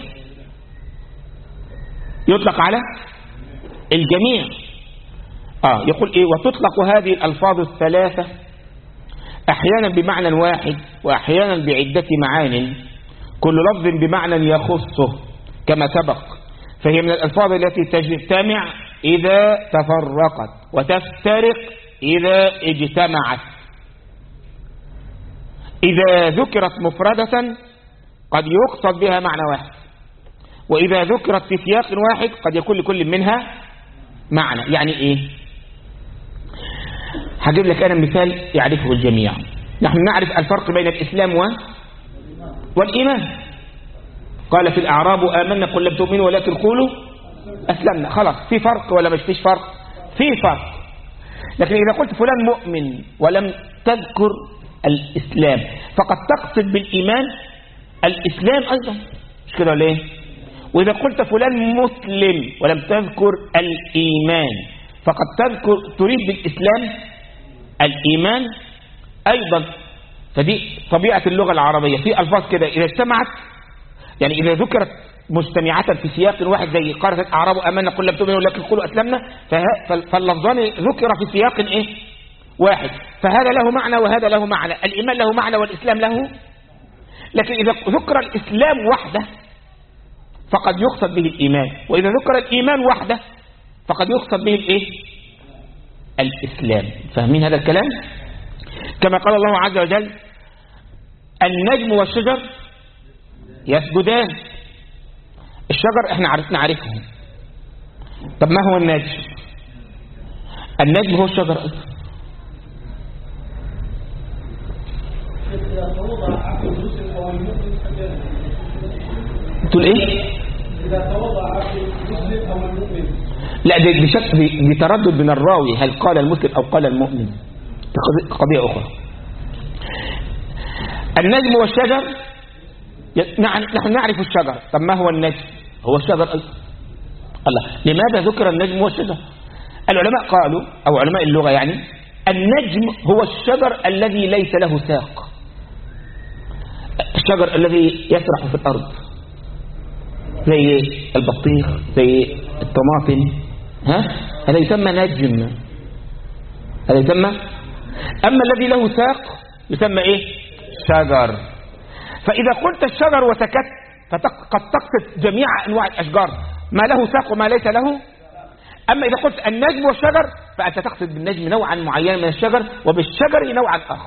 يطلق على الجميع. يقول إيه؟ وتطلق هذه الألفاظ الثلاثة أحيانا بمعنى واحد وأحيانا بعدة معان، كل لفظ بمعنى يخصه كما سبق، فهي من الألفاظ التي تجتمع إذا تفرقت وتفترق إذا اجتمعت. إذا ذكرت مفردة قد يقصد بها معنى واحد، وإذا ذكرت في سياق واحد قد يكون لكل منها معنى. يعني إيه؟ هجيب لك أنا مثال يعرفه الجميع. نحن نعرف الفرق بين الإسلام والإيمان. قال في الأعراب آمنا قل لم تؤمنوا ولكن قولوا أسلمنا. خلاص، في فرق ولا مش فيش فرق؟ في فرق. لكن إذا قلت فلان مؤمن ولم تذكر الإسلام فقد تقصد بالإيمان الإسلام أيضا، مش كده ولا إيه؟ وإذا قلت فلان مسلم ولم تذكر الإيمان فقد تريد بالإسلام الإيمان أيضا. فدي طبيعة اللغة العربية، في ألفاظ كده إذا اجتمعت، يعني إذا ذكرت مجتمعة في سياق واحد زي قالت الأعراب آمنا قل لم تؤمنوا ولكن قولوا أسلمنا، فاللفظان ذكر في سياق إيه؟ واحد، فهذا له معنى وهذا له معنى، الإيمان له معنى والإسلام له. لكن إذا ذكر الإسلام وحده فقد يقصد به الإيمان، وإذا ذكر الإيمان وحده فقد يقصد به الإيه؟ الإسلام. فاهمين هذا الكلام؟ كما قال الله عز وجل النجم والشجر يسجدان. الشجر احنا نعرفه. طب ما هو النجم؟ النجم هو الشجر أصلا. تقول ايه؟ إذا توضع عبد المسلم أو المؤمن. لا، دي تردد من الراوي، هل قال المسلم أو قال المؤمن، قضية أخرى. النجم والشجر، نحن نعرف الشجر. طب ما هو النجم؟ هو الشجر أيضا. الله، لماذا ذكر النجم والشجر؟ العلماء قالوا، أو علماء اللغة يعني، النجم هو الشجر الذي ليس له ساق، الشجر الذي يسرح في الأرض زي البطيخ زي الطماطم، هذا يسمى نجم، هذا يسمى. أما الذي له ساق يسمى إيه؟ شجر. فإذا قلت الشجر وسكت فقد تقصد جميع أنواع الأشجار، ما له ساق وما ليس له. أما إذا قلت النجم والشجر فأنت تقصد بالنجم نوعا معينا من الشجر وبالشجر نوعا آخر.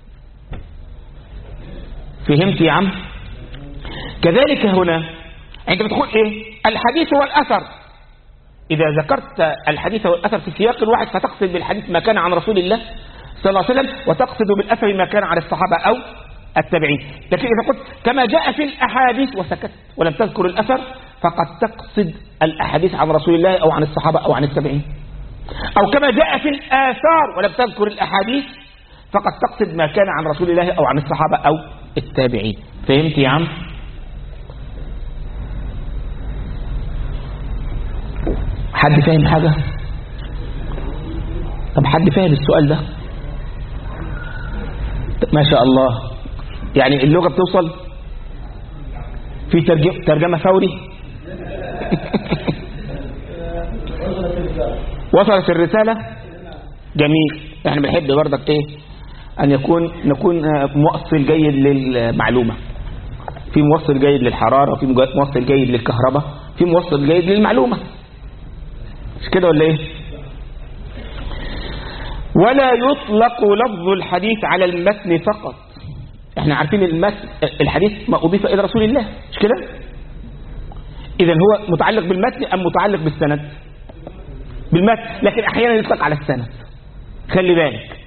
فهمت يا عم؟ كذلك هنا عندما تقول إيه؟ الحديث والأثر، إذا ذكرت الحديث والأثر في سياق واحد فتقصد بالحديث ما كان عن رسول الله صلى الله عليه وسلم، وتقصد بالأثر ما كان عن الصحابة أو التابعين. لكن إذا قلت كما جاء في الأحاديث وسكت ولم تذكر الأثر فقد تقصد الأحاديث عن رسول الله أو عن الصحابة أو عن التابعين. أو كما جاء في الآثار ولم تذكر الأحاديث فقد تقصد ما كان عن رسول الله أو عن الصحابة أو التابعين. فهمت يا عم؟ حد فاهم حاجة؟ طب حد فاهم السؤال ده؟ ما شاء الله، يعني اللغة بتوصل في ترجمة فوري. وصلت الرسالة؟ جميل. احنا بنحب برضك ايه ان نكون موصل جيد للمعلومة. في موصل جيد للحرارة، في موصل جيد للكهرباء، في موصل جيد للمعلومة، مش كده ولا ايه؟ ولا يطلق لفظ الحديث على المتن فقط. احنا عارفين الحديث ما أضيف إلى رسول الله، مش كده؟ إذن هو متعلق بالمتن أم متعلق بالسند؟ بالمتن، لكن أحيانا يطلق على السند. خلي بالك،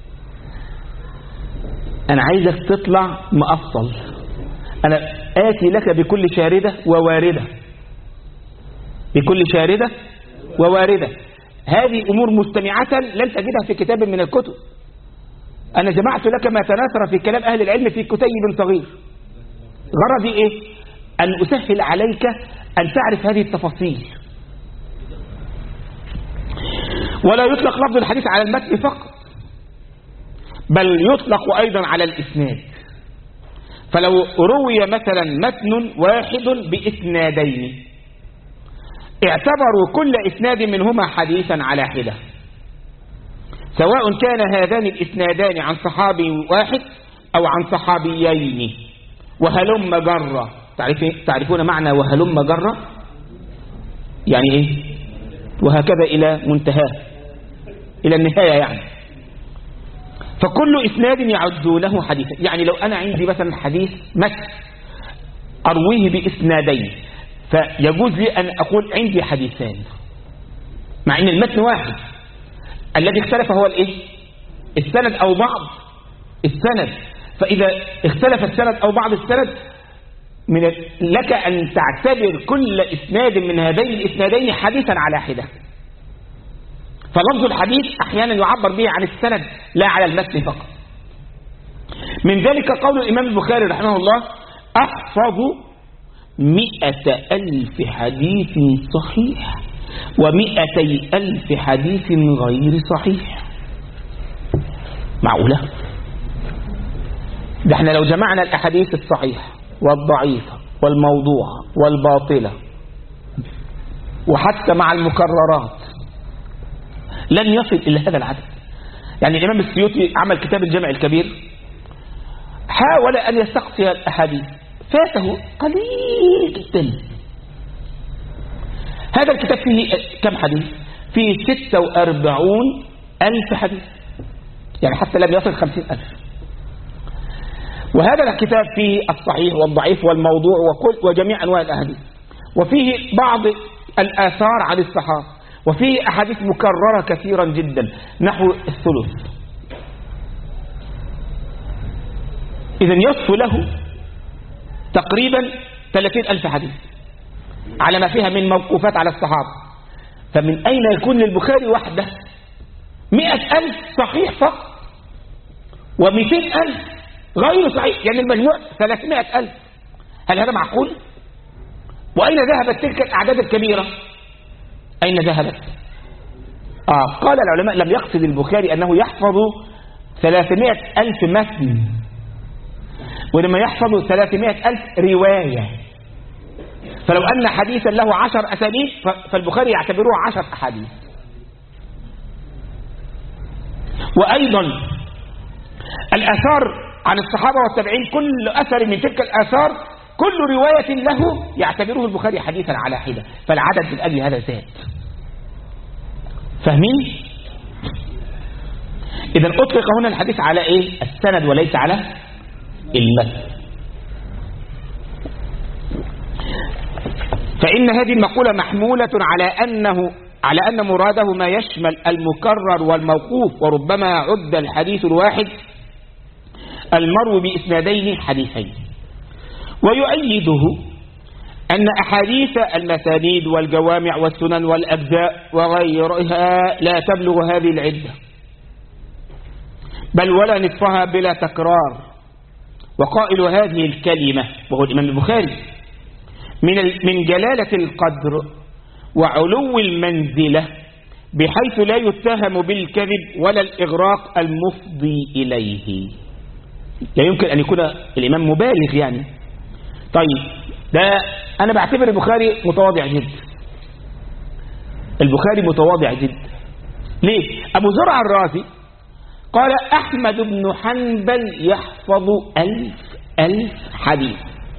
أنا عايزك تطلع مأصل. أنا آتي لك بكل شاردة وواردة. بكل شاردة وواردة. هذه أمور مستمعة لن تجدها في كتاب من الكتب. أنا جمعت لك ما تناثر في كلام أهل العلم في كتيب صغير. غرضي إيه؟ أن أسهل عليك أن تعرف هذه التفاصيل. ولا يطلق لفظ الحديث على المتن فقط، بل يطلق أيضا على الإسناد. فلو روي مثلا متن واحد بإسنادين اعتبروا كل إسناد منهما حديثا على حدة، سواء كان هذان الإسنادان عن صحابي واحد أو عن صحابيين. وهلم جرة، تعرفون معنى وهلم جرة؟ يعني إيه؟ وهكذا إلى منتهى، إلى النهاية يعني. فكل إسناد يعدونه حديثا. يعني لو أنا عندي مثلا حديث متن أرويه بإسنادين، فيجوز لي أن أقول عندي حديثان مع أن المتن واحد. الذي اختلف هو الإيه؟ السند أو بعض السند. فإذا اختلف السند أو بعض السند لك أن تعتبر كل إسناد من هذين الإسنادين حديثا على حدة. فلفظ الحديث أحيانا يعبر به عن السند لا على المتن فقط. من ذلك قول الإمام البخاري رحمه الله: أحفظ 100,000 حديث صحيح و200,000 حديث غير صحيح. معقولة؟ ده احنا لو جمعنا الأحاديث الصحيحة والضعيفة والموضوعة والباطلة وحتى مع المكررات لن يصل إلى هذا العدد. يعني الإمام السيوطي عمل كتاب الجامع الكبير، حاول أن يستقصي الأحاديث، فاته قليل جدا. هذا الكتاب فيه كم حديث؟ فيه 46,000 حديث، يعني حتى لم يصل 50,000. وهذا الكتاب فيه الصحيح والضعيف والموضوع وجميع أنواع الأحاديث، وفيه بعض الآثار عن الصحابة، وفيه أحاديث مكررة كثيرا جدا نحو الثلث. إذن يصف له تقريبا 30,000 حديث على ما فيها من موقوفات على الصحابة. فمن أين يكون للبخاري وحده 100,000 صحيح فقط و200,000 غير صحيح؟ يعني المجموع 300,000. هل هذا معقول؟ وأين ذهبت تلك الأعداد الكبيرة؟ أين ذهبت؟ قال العلماء: لم يقصد البخاري أنه يحفظ 300,000 متن، ولما يحفظ 300,000 رواية. فلو أن حديثا له 10 أسانيد فالبخاري يعتبره 10 أحاديث. وأيضا الآثار عن الصحابة والتابعين، كل أثر من تلك الآثار كل رواية له يعتبره البخاري حديثا على حدة، فالعدد من أجل هذا زاد. فاهمين؟ إذا أطلق هنا الحديث على إيه؟ السند وليس على المتن. فإن هذه المقولة محمولة على أن مراده ما يشمل المكرر والموقوف، وربما عد الحديث الواحد المروي بإسنادين حديثين. ويؤيده أن أحاديث المسانيد والجوامع والسنن والأجزاء وغيرها لا تبلغ هذه العدة، بل ولا نصفها بلا تكرار. وقائل هذه الكلمة وهو الإمام البخاري من جلالة القدر وعلو المنزلة، بحيث لا يتهم بالكذب ولا الإغراق المفضي إليه. لا يمكن أن يكون الإمام مبالغ يعني. طيب، ده أنا بعتبر البخاري متواضع جدا. البخاري متواضع جدا. ليه؟ أبو زرع الرازي قال: أحمد بن حنبل يحفظ 1,000 حديث.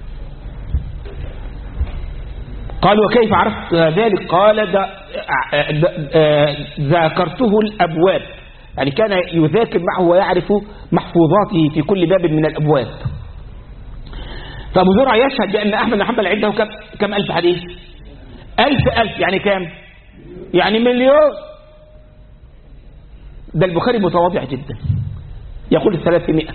قال: وكيف عرفت ذلك؟ قال: ذاكرته الأبواب، يعني كان يذاكر معه ويعرف محفوظاته في كل باب من الأبواب. فأبو زرع يشهد بأن أحمد بن حنبل عنده كم ألف حديث؟ 1,000 يعني كم؟ يعني 1,000,000. ده البخاري متواضع جدا، يقول 300.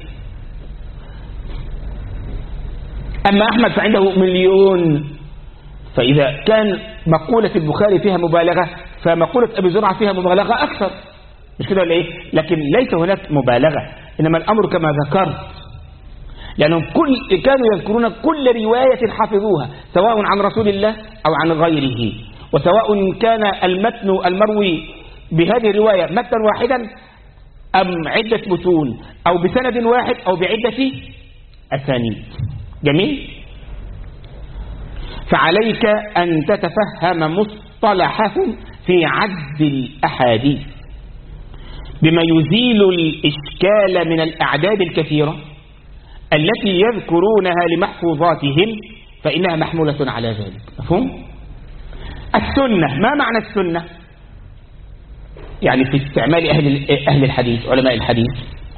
أما أحمد فعنده 1,000,000. فإذا كان مقولة البخاري فيها مبالغة، فمقولة أبي زرعة فيها مبالغة أكثر، مش كده ولا إيه؟ لكن ليس هناك مبالغة، إنما الأمر كما ذكرت، لأنهم كانوا يذكرون كل رواية حفظوها سواء عن رسول الله أو عن غيره، وسواء كان المتن المروي بهذه الرواية متنا واحدا أم عدة متون أو بسند واحد أو بعدة أسانيد. جميل. فعليك أن تتفهم مصطلحهم في عد الأحاديث بما يزيل الإشكال من الأعداد الكثيرة التي يذكرونها لمحفوظاتهم، فإنها محمولة على ذلك. مفهوم؟ السنة، ما معنى السنة؟ يعني في استعمال أهل الحديث، علماء الحديث،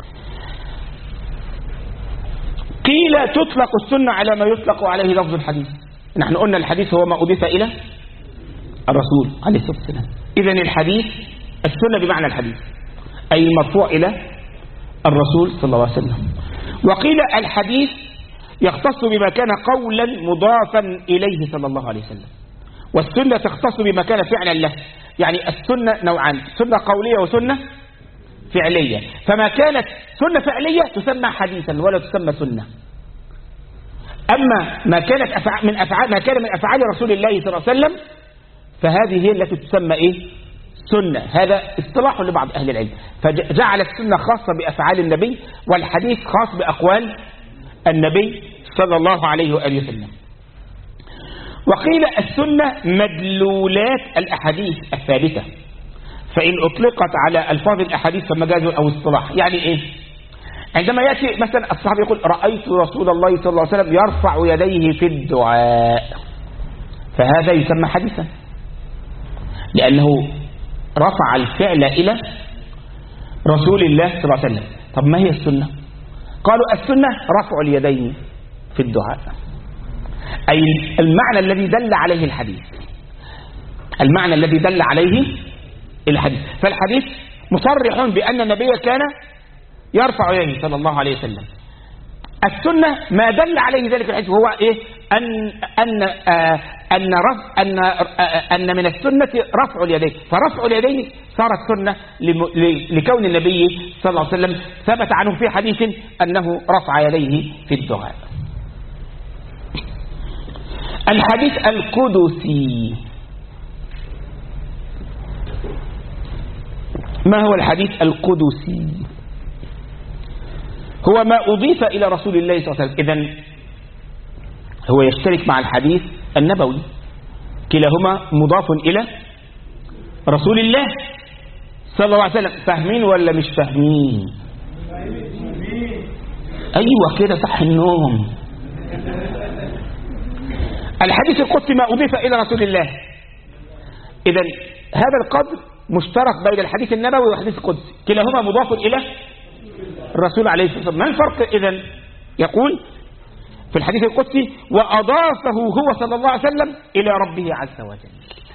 قيل تطلق السنة على ما يطلق عليه لفظ الحديث. نحن قلنا الحديث هو ما أضيف إلى الرسول عليه الصلاة والسلام، إذن الحديث السنة بمعنى الحديث أي المرفوع إلى الرسول صلى الله عليه وسلم. وقيل الحديث يختص بما كان قولا مضافا إليه صلى الله عليه وسلم، والسنة تختص بما كان فعلا له. يعني السنة نوعان، سنة قولية وسنة فعلية، فما كانت سنة فعلية تسمى حديثا ولا تسمى سنة. أما ما كانت ما كان من أفعال رسول الله صلى الله عليه وسلم فهذه هي التي تسمى إيه؟ سنة. هذا اصطلاح لبعض أهل العلم، فجعل السنة خاصة بأفعال النبي والحديث خاص بأقوال النبي صلى الله عليه وآله وسلم. وقيل السنة مدلولات الأحاديث الثابتة، فإن أطلقت على ألفاظ الأحاديث فمجاز أو اصطلاح. يعني إيه؟ عندما يأتي مثلا الصحابي يقول رأيت رسول الله صلى الله عليه وسلم يرفع يديه في الدعاء، فهذا يسمى حديثا لأنه رفع الفعل إلى رسول الله صلى الله عليه وسلم. طب ما هي السنة؟ قالوا السنة رفع اليدين في الدعاء، أي المعنى الذي دل عليه الحديث، المعنى الذي دل عليه الحديث. فالحديث مصرح بأن النبي كان يرفع يديه صلى الله عليه وسلم. السنة ما دل عليه ذلك الحديث هو إيه؟ أن من السنة رفع اليدين، فرفع اليدين صارت سنة لكون النبي صلى الله عليه وسلم ثبت عنه في حديث أنه رفع يديه في الدعاء. الحديث القدسي، ما هو الحديث القدسي؟ هو ما أضيف إلى رسول الله صلى الله عليه وسلم. إذن هو يشترك مع الحديث النبوي، كلاهما مضاف إلى رسول الله صلى الله عليه وسلم. فاهمين ولا مش فاهمين؟ أيوة كده صح النوم. الحديث القدسي ما أضيف إلى رسول الله. إذن هذا القدر مشترك بين الحديث النبوي والحديث القدسي، كلاهما مضاف إلى الرسول عليه الصلاة والسلام. ما الفرق إذن؟ يقول في الحديث القدسي وأضافه هو صلى الله عليه وسلم إلى ربه عز وجل،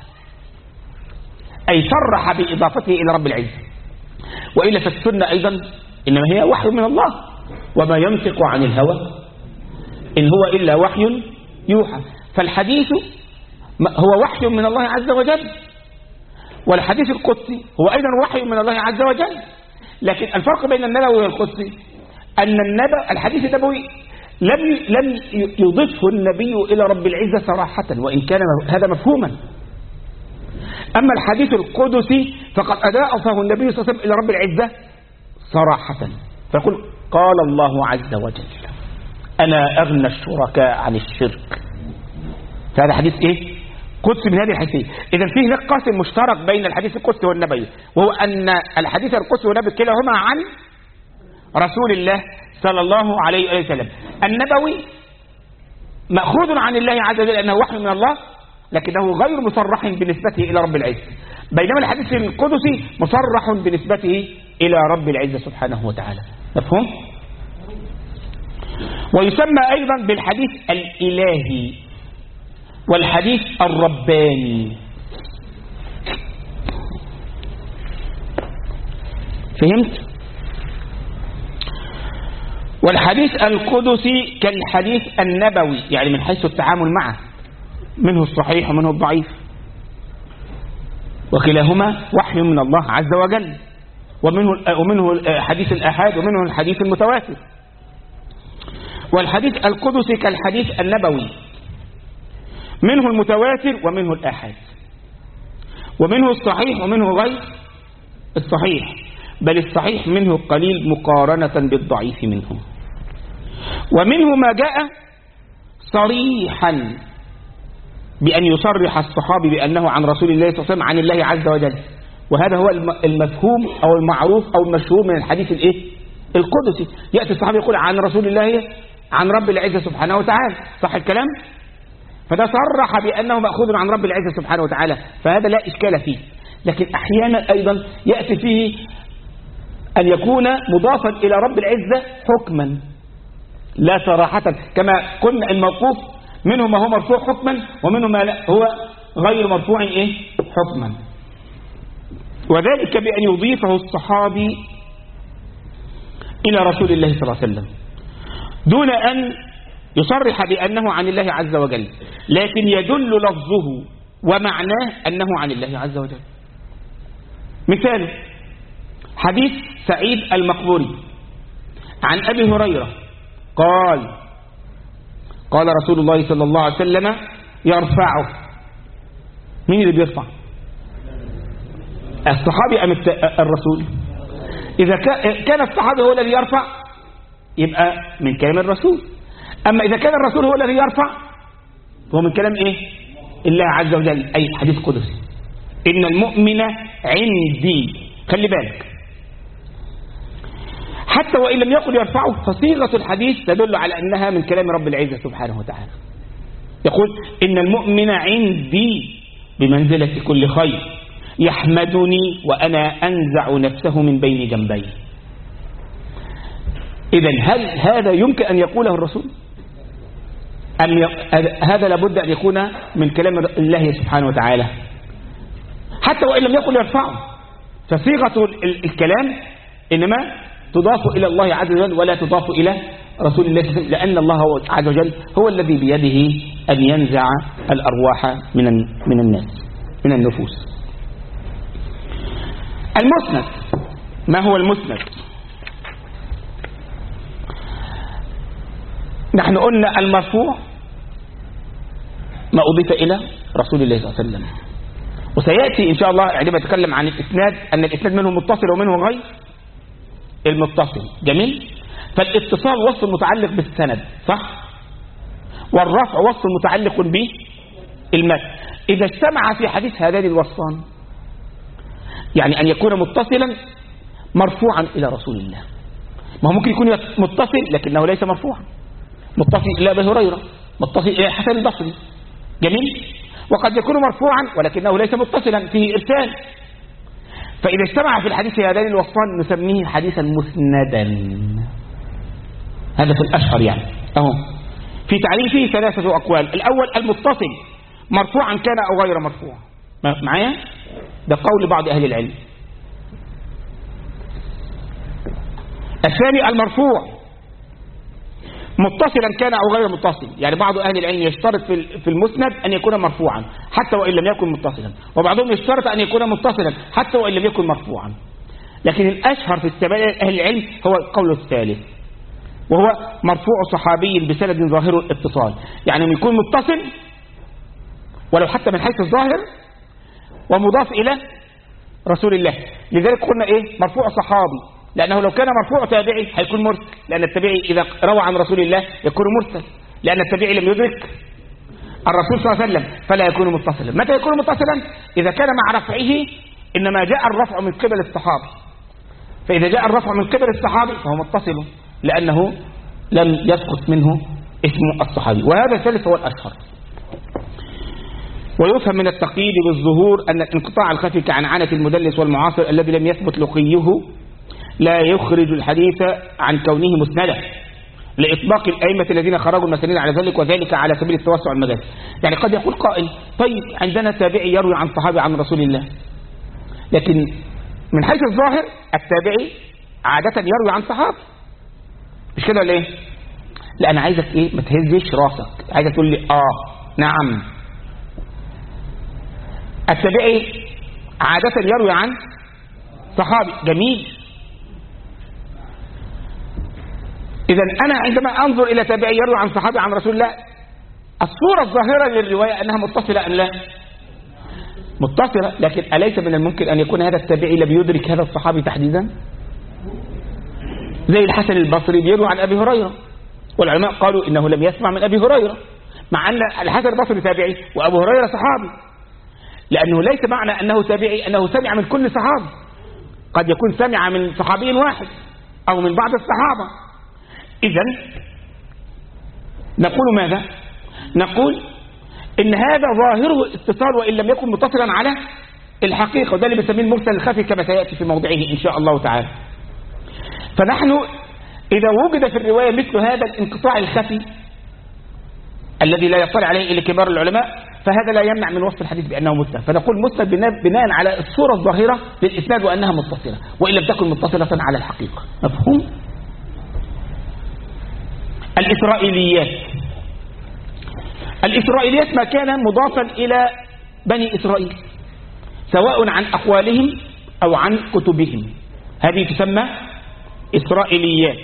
أي صرح بإضافته إلى رب العزة. وإلا فالسنة أيضا إنما هي وحي من الله، وما ينطق عن الهوى إن هو إلا وحي يوحى. فالحديث هو وحي من الله عز وجل، والحديث القدسي هو أيضا وحي من الله عز وجل. لكن الفرق بين النبوي والقدسي أن الحديث النبوي لم يضفه النبي إلى رب العزة صراحة، وإن كان هذا مفهوما. أما الحديث القدسي فقد أضافه النبي صلى الله عليه وسلم إلى رب العزة صراحة، فيقول قال الله عز وجل أنا أغنى الشركاء عن الشرك. فهذا حديث إيه؟ قدسي من هذه الحيثية. إذن فيه هناك قاسم مشترك بين الحديث القدسي والنبوي، وهو أن الحديث القدسي والنبوي كلاهما عن رسول الله صلى الله عليه وسلم. النبوي مأخوذ عن الله عز وجل لأنه وحي من الله، لكنه غير مصرح بنسبته إلى رب العزة، بينما الحديث القدسي مصرح بنسبته إلى رب العزة سبحانه وتعالى. مفهوم؟ ويسمى أيضا بالحديث الإلهي والحديث الرباني. فهمت؟ والحديث القدسي كالحديث النبوي، يعني من حيث التعامل معه، منه الصحيح ومنه الضعيف. وكلاهما وحي من الله عز وجل، ومنه حديث الآحاد ومنه الحديث المتواتر. والحديث القدسي كالحديث النبوي، منه المتواتر ومنه الآحاد، ومنه الصحيح ومنه غير الصحيح، بل الصحيح منه قليل مقارنة بالضعيف منه. ومنه ما جاء صريحا بأن يصرح الصحابي بأنه عن رسول الله صلى الله عليه وسلم عن الله عز وجل، وهذا هو المفهوم أو المعروف أو المشهور من الحديث القدسي. يأتي الصحابي يقول عن رسول الله عن رب العزة سبحانه وتعالى، صح الكلام؟ فده صرح بأنه مأخوذ عن رب العزة سبحانه وتعالى، فهذا لا إشكال فيه. لكن أحيانا أيضا يأتي فيه أن يكون مضافا إلى رب العزة حكما لا صراحة، كما قلنا الموقوف منه ما هو مرفوع حكما ومنه ما لا هو غير مرفوع حكما، وذلك بأن يضيفه الصحابي إلى رسول الله صلى الله عليه وسلم دون أن يصرح بأنه عن الله عز وجل، لكن يدل لفظه ومعناه أنه عن الله عز وجل. مثال حديث سعيد المقبوري عن أبي هريرة قال قال رسول الله صلى الله عليه وسلم يرفعه. مين اللي بيرفع؟ الصحابي أم الرسول؟ إذا كان الصحابي هو الذي يرفع يبقى من كلام الرسول، أما إذا كان الرسول هو الذي يرفع فهو من كلام الله عز وجل، أي حديث قدسي. إن المؤمن عندي، خلي بالك، حتى وإن لم يقل يرفعه فصيغة الحديث تدل على أنها من كلام رب العزة سبحانه وتعالى. يقول إن المؤمن عندي بمنزلة كل خير يحمدني وأنا أنزع نفسه من بين جنبي. إذن هل هذا يمكن أن يقوله الرسول؟ هذا لابد أن يكون من كلام الله سبحانه وتعالى حتى وإن لم يقل يرفعه، فصيغة الكلام إنما تضاف إلى الله عز وجل ولا تضاف إلى رسول الله صلى الله عليه وسلم، لأن الله عز وجل هو الذي بيده أن ينزع الأرواح من الناس من النفوس. المسند، ما هو المسند؟ نحن قلنا المرفوع ما أضيف إلى رسول الله صلى الله عليه وسلم، وسيأتي إن شاء الله عندما نتكلم عن الإسناد أن الإسناد منه متصل ومنه غير المتصل. جميل. فالاتصال وصف متعلق بالسند، صح؟ والرفع وصف متعلق بالمتن. إذا اجتمع في حديث هذان الوصفان، يعني أن يكون متصلا مرفوعا إلى رسول الله. ما هو ممكن يكون متصل لكنه ليس مرفوعا، متصل إلى أبي هريرة، متصل إلى حسن البصري. جميل. وقد يكون مرفوعا ولكنه ليس متصلا، فيه إرسال. فإذا اجتمع في الحديث هذان الوصفان نسميه حديثا مسندا. هذا في الأشهر يعني. أهو في تعريفه 3 أقوال. الأول المتصل مرفوعا كان أو غير مرفوع، معايا؟ ده قول بعض أهل العلم. الثاني المرفوع متصلا كان أو غير متصل، يعني بعض أهل العلم يشترط في المسند أن يكون مرفوعا حتى وإن لم يكن متصلا، وبعضهم يشترط أن يكون متصلا حتى وإن لم يكن مرفوعا. لكن الأشهر في استبعاد أهل العلم هو القول الثالث، وهو مرفوع صحابي بسند ظاهر الاتصال، يعني يكون متصل ولو حتى من حيث الظاهر ومضاف إلى رسول الله. لذلك قلنا مرفوع صحابي، لأنه لو كان مرفوع تابعي هيكون مرسل، لأن التابعي إذا روى عن رسول الله يكون مرسل، لأن التابعي لم يدرك الرسول صلى الله عليه وسلم فلا يكون متصلا. متى يكون متصلا؟ إذا كان مع رفعه إنما جاء الرفع من قبل الصحابي، فإذا جاء الرفع من قبل الصحابي فهو متصل لأنه لم يسقط منه اسم الصحابي. وهذا الثالث هو الأشهر. ويفهم من التقييد بالظهور أن الانقطاع الخفي كعنعنة المدلس والمعاصر الذي لم يثبت لقيه لا يخرج الحديث عن كونه مسندا لإطلاق الأئمة الذين خرجوا المسانيد على ذلك، وذلك على سبيل التوسع المجاز. يعني قد يقول قائل طيب عندنا تابعي يروي عن صحابي عن رسول الله، لكن من حيث الظاهر التابعي عادة يروي عن صحابي، مش كده ولا ايه؟ لا أنا عايزك ما تهزش راسك، عايزك تقول لي نعم التابعي عادة يروي عن صحابي. جميل. إذا أنا عندما أنظر إلى تابعي يروي عن صحابي عن رسول الله، الصورة الظاهرة للرواية أنها متصلة أم لا؟ متصلة. لكن أليس من الممكن أن يكون هذا التابعي لم يدرك هذا الصحابي تحديدا؟ زي الحسن البصري بيروي عن أبي هريرة، والعلماء قالوا إنه لم يسمع من أبي هريرة، مع أن الحسن البصري تابعي وأبو هريرة صحابي، لأنه ليس معنى أنه تابعي أنه سمع من كل صحابي، قد يكون سمع من صحابي واحد أو من بعض الصحابة. إذن نقول ماذا؟ نقول إن هذا ظاهره اتصال وإن لم يكن متصلا على الحقيقة، وده اللي بنسميه المرسل الخفي كما سيأتي في موضعه إن شاء الله تعالى. فنحن إذا وجد في الرواية مثل هذا الانقطاع الخفي الذي لا يطلع عليه إلا كبار العلماء، فهذا لا يمنع من وصف الحديث بأنه مسند. فنقول مسند بناء على الصورة الظاهرة للإسناد وأنها متصلة، وإن لم تكن متصلة على الحقيقة. مفهوم؟ الإسرائيليات ما كان مضافا إلى بني إسرائيل سواء عن أقوالهم أو عن كتبهم، هذه تسمى إسرائيليات.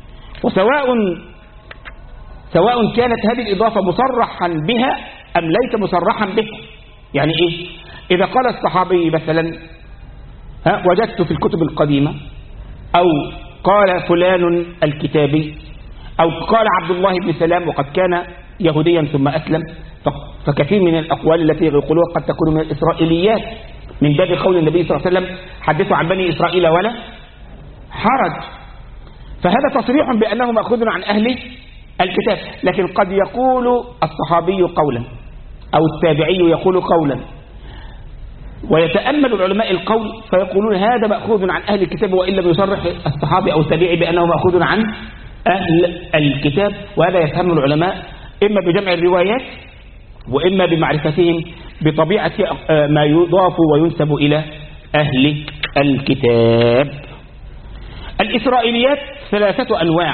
سواء كانت هذه الإضافة مصرحا بها أم ليس مصرحا بها. يعني إيه؟ إذا قال الصحابي مثلا وجدت في الكتب القديمة، أو قال فلان الكتابي، أو قال عبد الله بن سلام وقد كان يهوديا ثم أسلم، فكثير من الأقوال التي يقولوها قد تكون من الإسرائيليات، من باب قول النبي صلى الله عليه وسلم حدثوا عن بني إسرائيل ولا حرج. فهذا تصريح بأنه مأخوذ عن أهل الكتاب. لكن قد يقول الصحابي قولا أو التابعي يقول قولا، ويتأمل العلماء القول فيقولون هذا مأخوذ عن أهل الكتاب، وإن لم يصرح الصحابي أو التابعي بأنه مأخوذ عن أهل الكتاب. وهذا يفهم العلماء إما بجمع الروايات وإما بمعرفتهم بطبيعة ما يضاف وينسب إلى أهل الكتاب. الإسرائيليات 3 أنواع،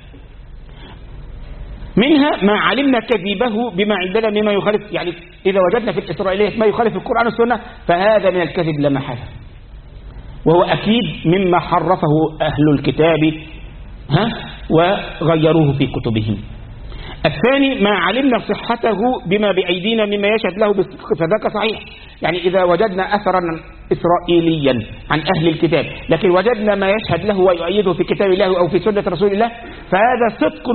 منها ما علمنا كذبه بما عندنا مما يخالف. يعني إذا وجدنا في الإسرائيليات ما يخالف القرآن والسنة فهذا من الكذب لا محالة، وهو أكيد مما حرفه أهل الكتاب وغيروه في كتبهم. الثاني ما علمنا صحته بما بأيدينا مما يشهد له بالصدق فذاك صحيح. يعني إذا وجدنا أثرا إسرائيليا عن أهل الكتاب لكن وجدنا ما يشهد له ويؤيده في كتاب الله أو في سنة رسول الله فهذا صدق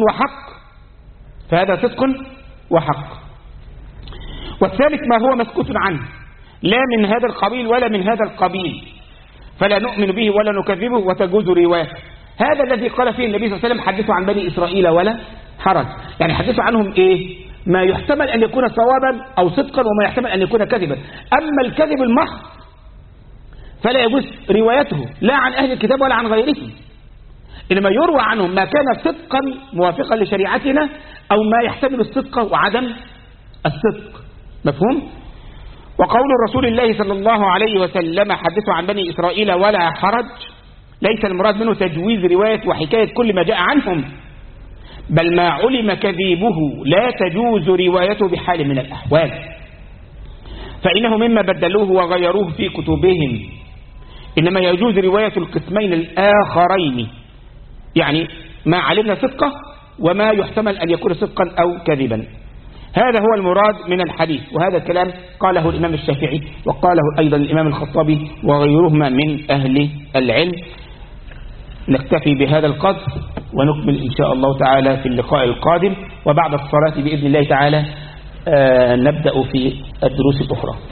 وحق. والثالث ما هو مسكوت عنه، لا من هذا القبيل ولا من هذا القبيل، فلا نؤمن به ولا نكذبه وتجوز روايته. هذا الذي قال فيه النبي صلى الله عليه وسلم حدثوا عن بني إسرائيل ولا حرج. يعني حدثوا عنهم إيه؟ ما يحتمل أن يكون صوابا أو صدقا وما يحتمل أن يكون كذبا. أما الكذب المحض فلا يجوز روايته لا عن أهل الكتاب ولا عن غيرهم، إنما يروى عنهم ما كان صدقا موافقا لشريعتنا أو ما يحتمل الصدق وعدم الصدق. مفهوم؟ وقول رسول الله صلى الله عليه وسلم حدثوا عن بني إسرائيل ولا حرج ليس المراد منه تجويز رواية وحكاية كل ما جاء عنهم، بل ما علم كذيبه لا تجوز روايته بحال من الأحوال، فإنه مما بدلوه وغيروه في كتبهم. إنما يجوز رواية القسمين الآخرين، يعني ما علمنا صدقه وما يحتمل أن يكون صدقا أو كذبا. هذا هو المراد من الحديث، وهذا الكلام قاله الإمام الشافعي وقاله أيضا الإمام الخطابي وغيرهما من أهل العلم. نكتفي بهذا القدر ونكمل إن شاء الله تعالى في اللقاء القادم، وبعد الصلاة بإذن الله تعالى نبدأ في الدروس الأخرى.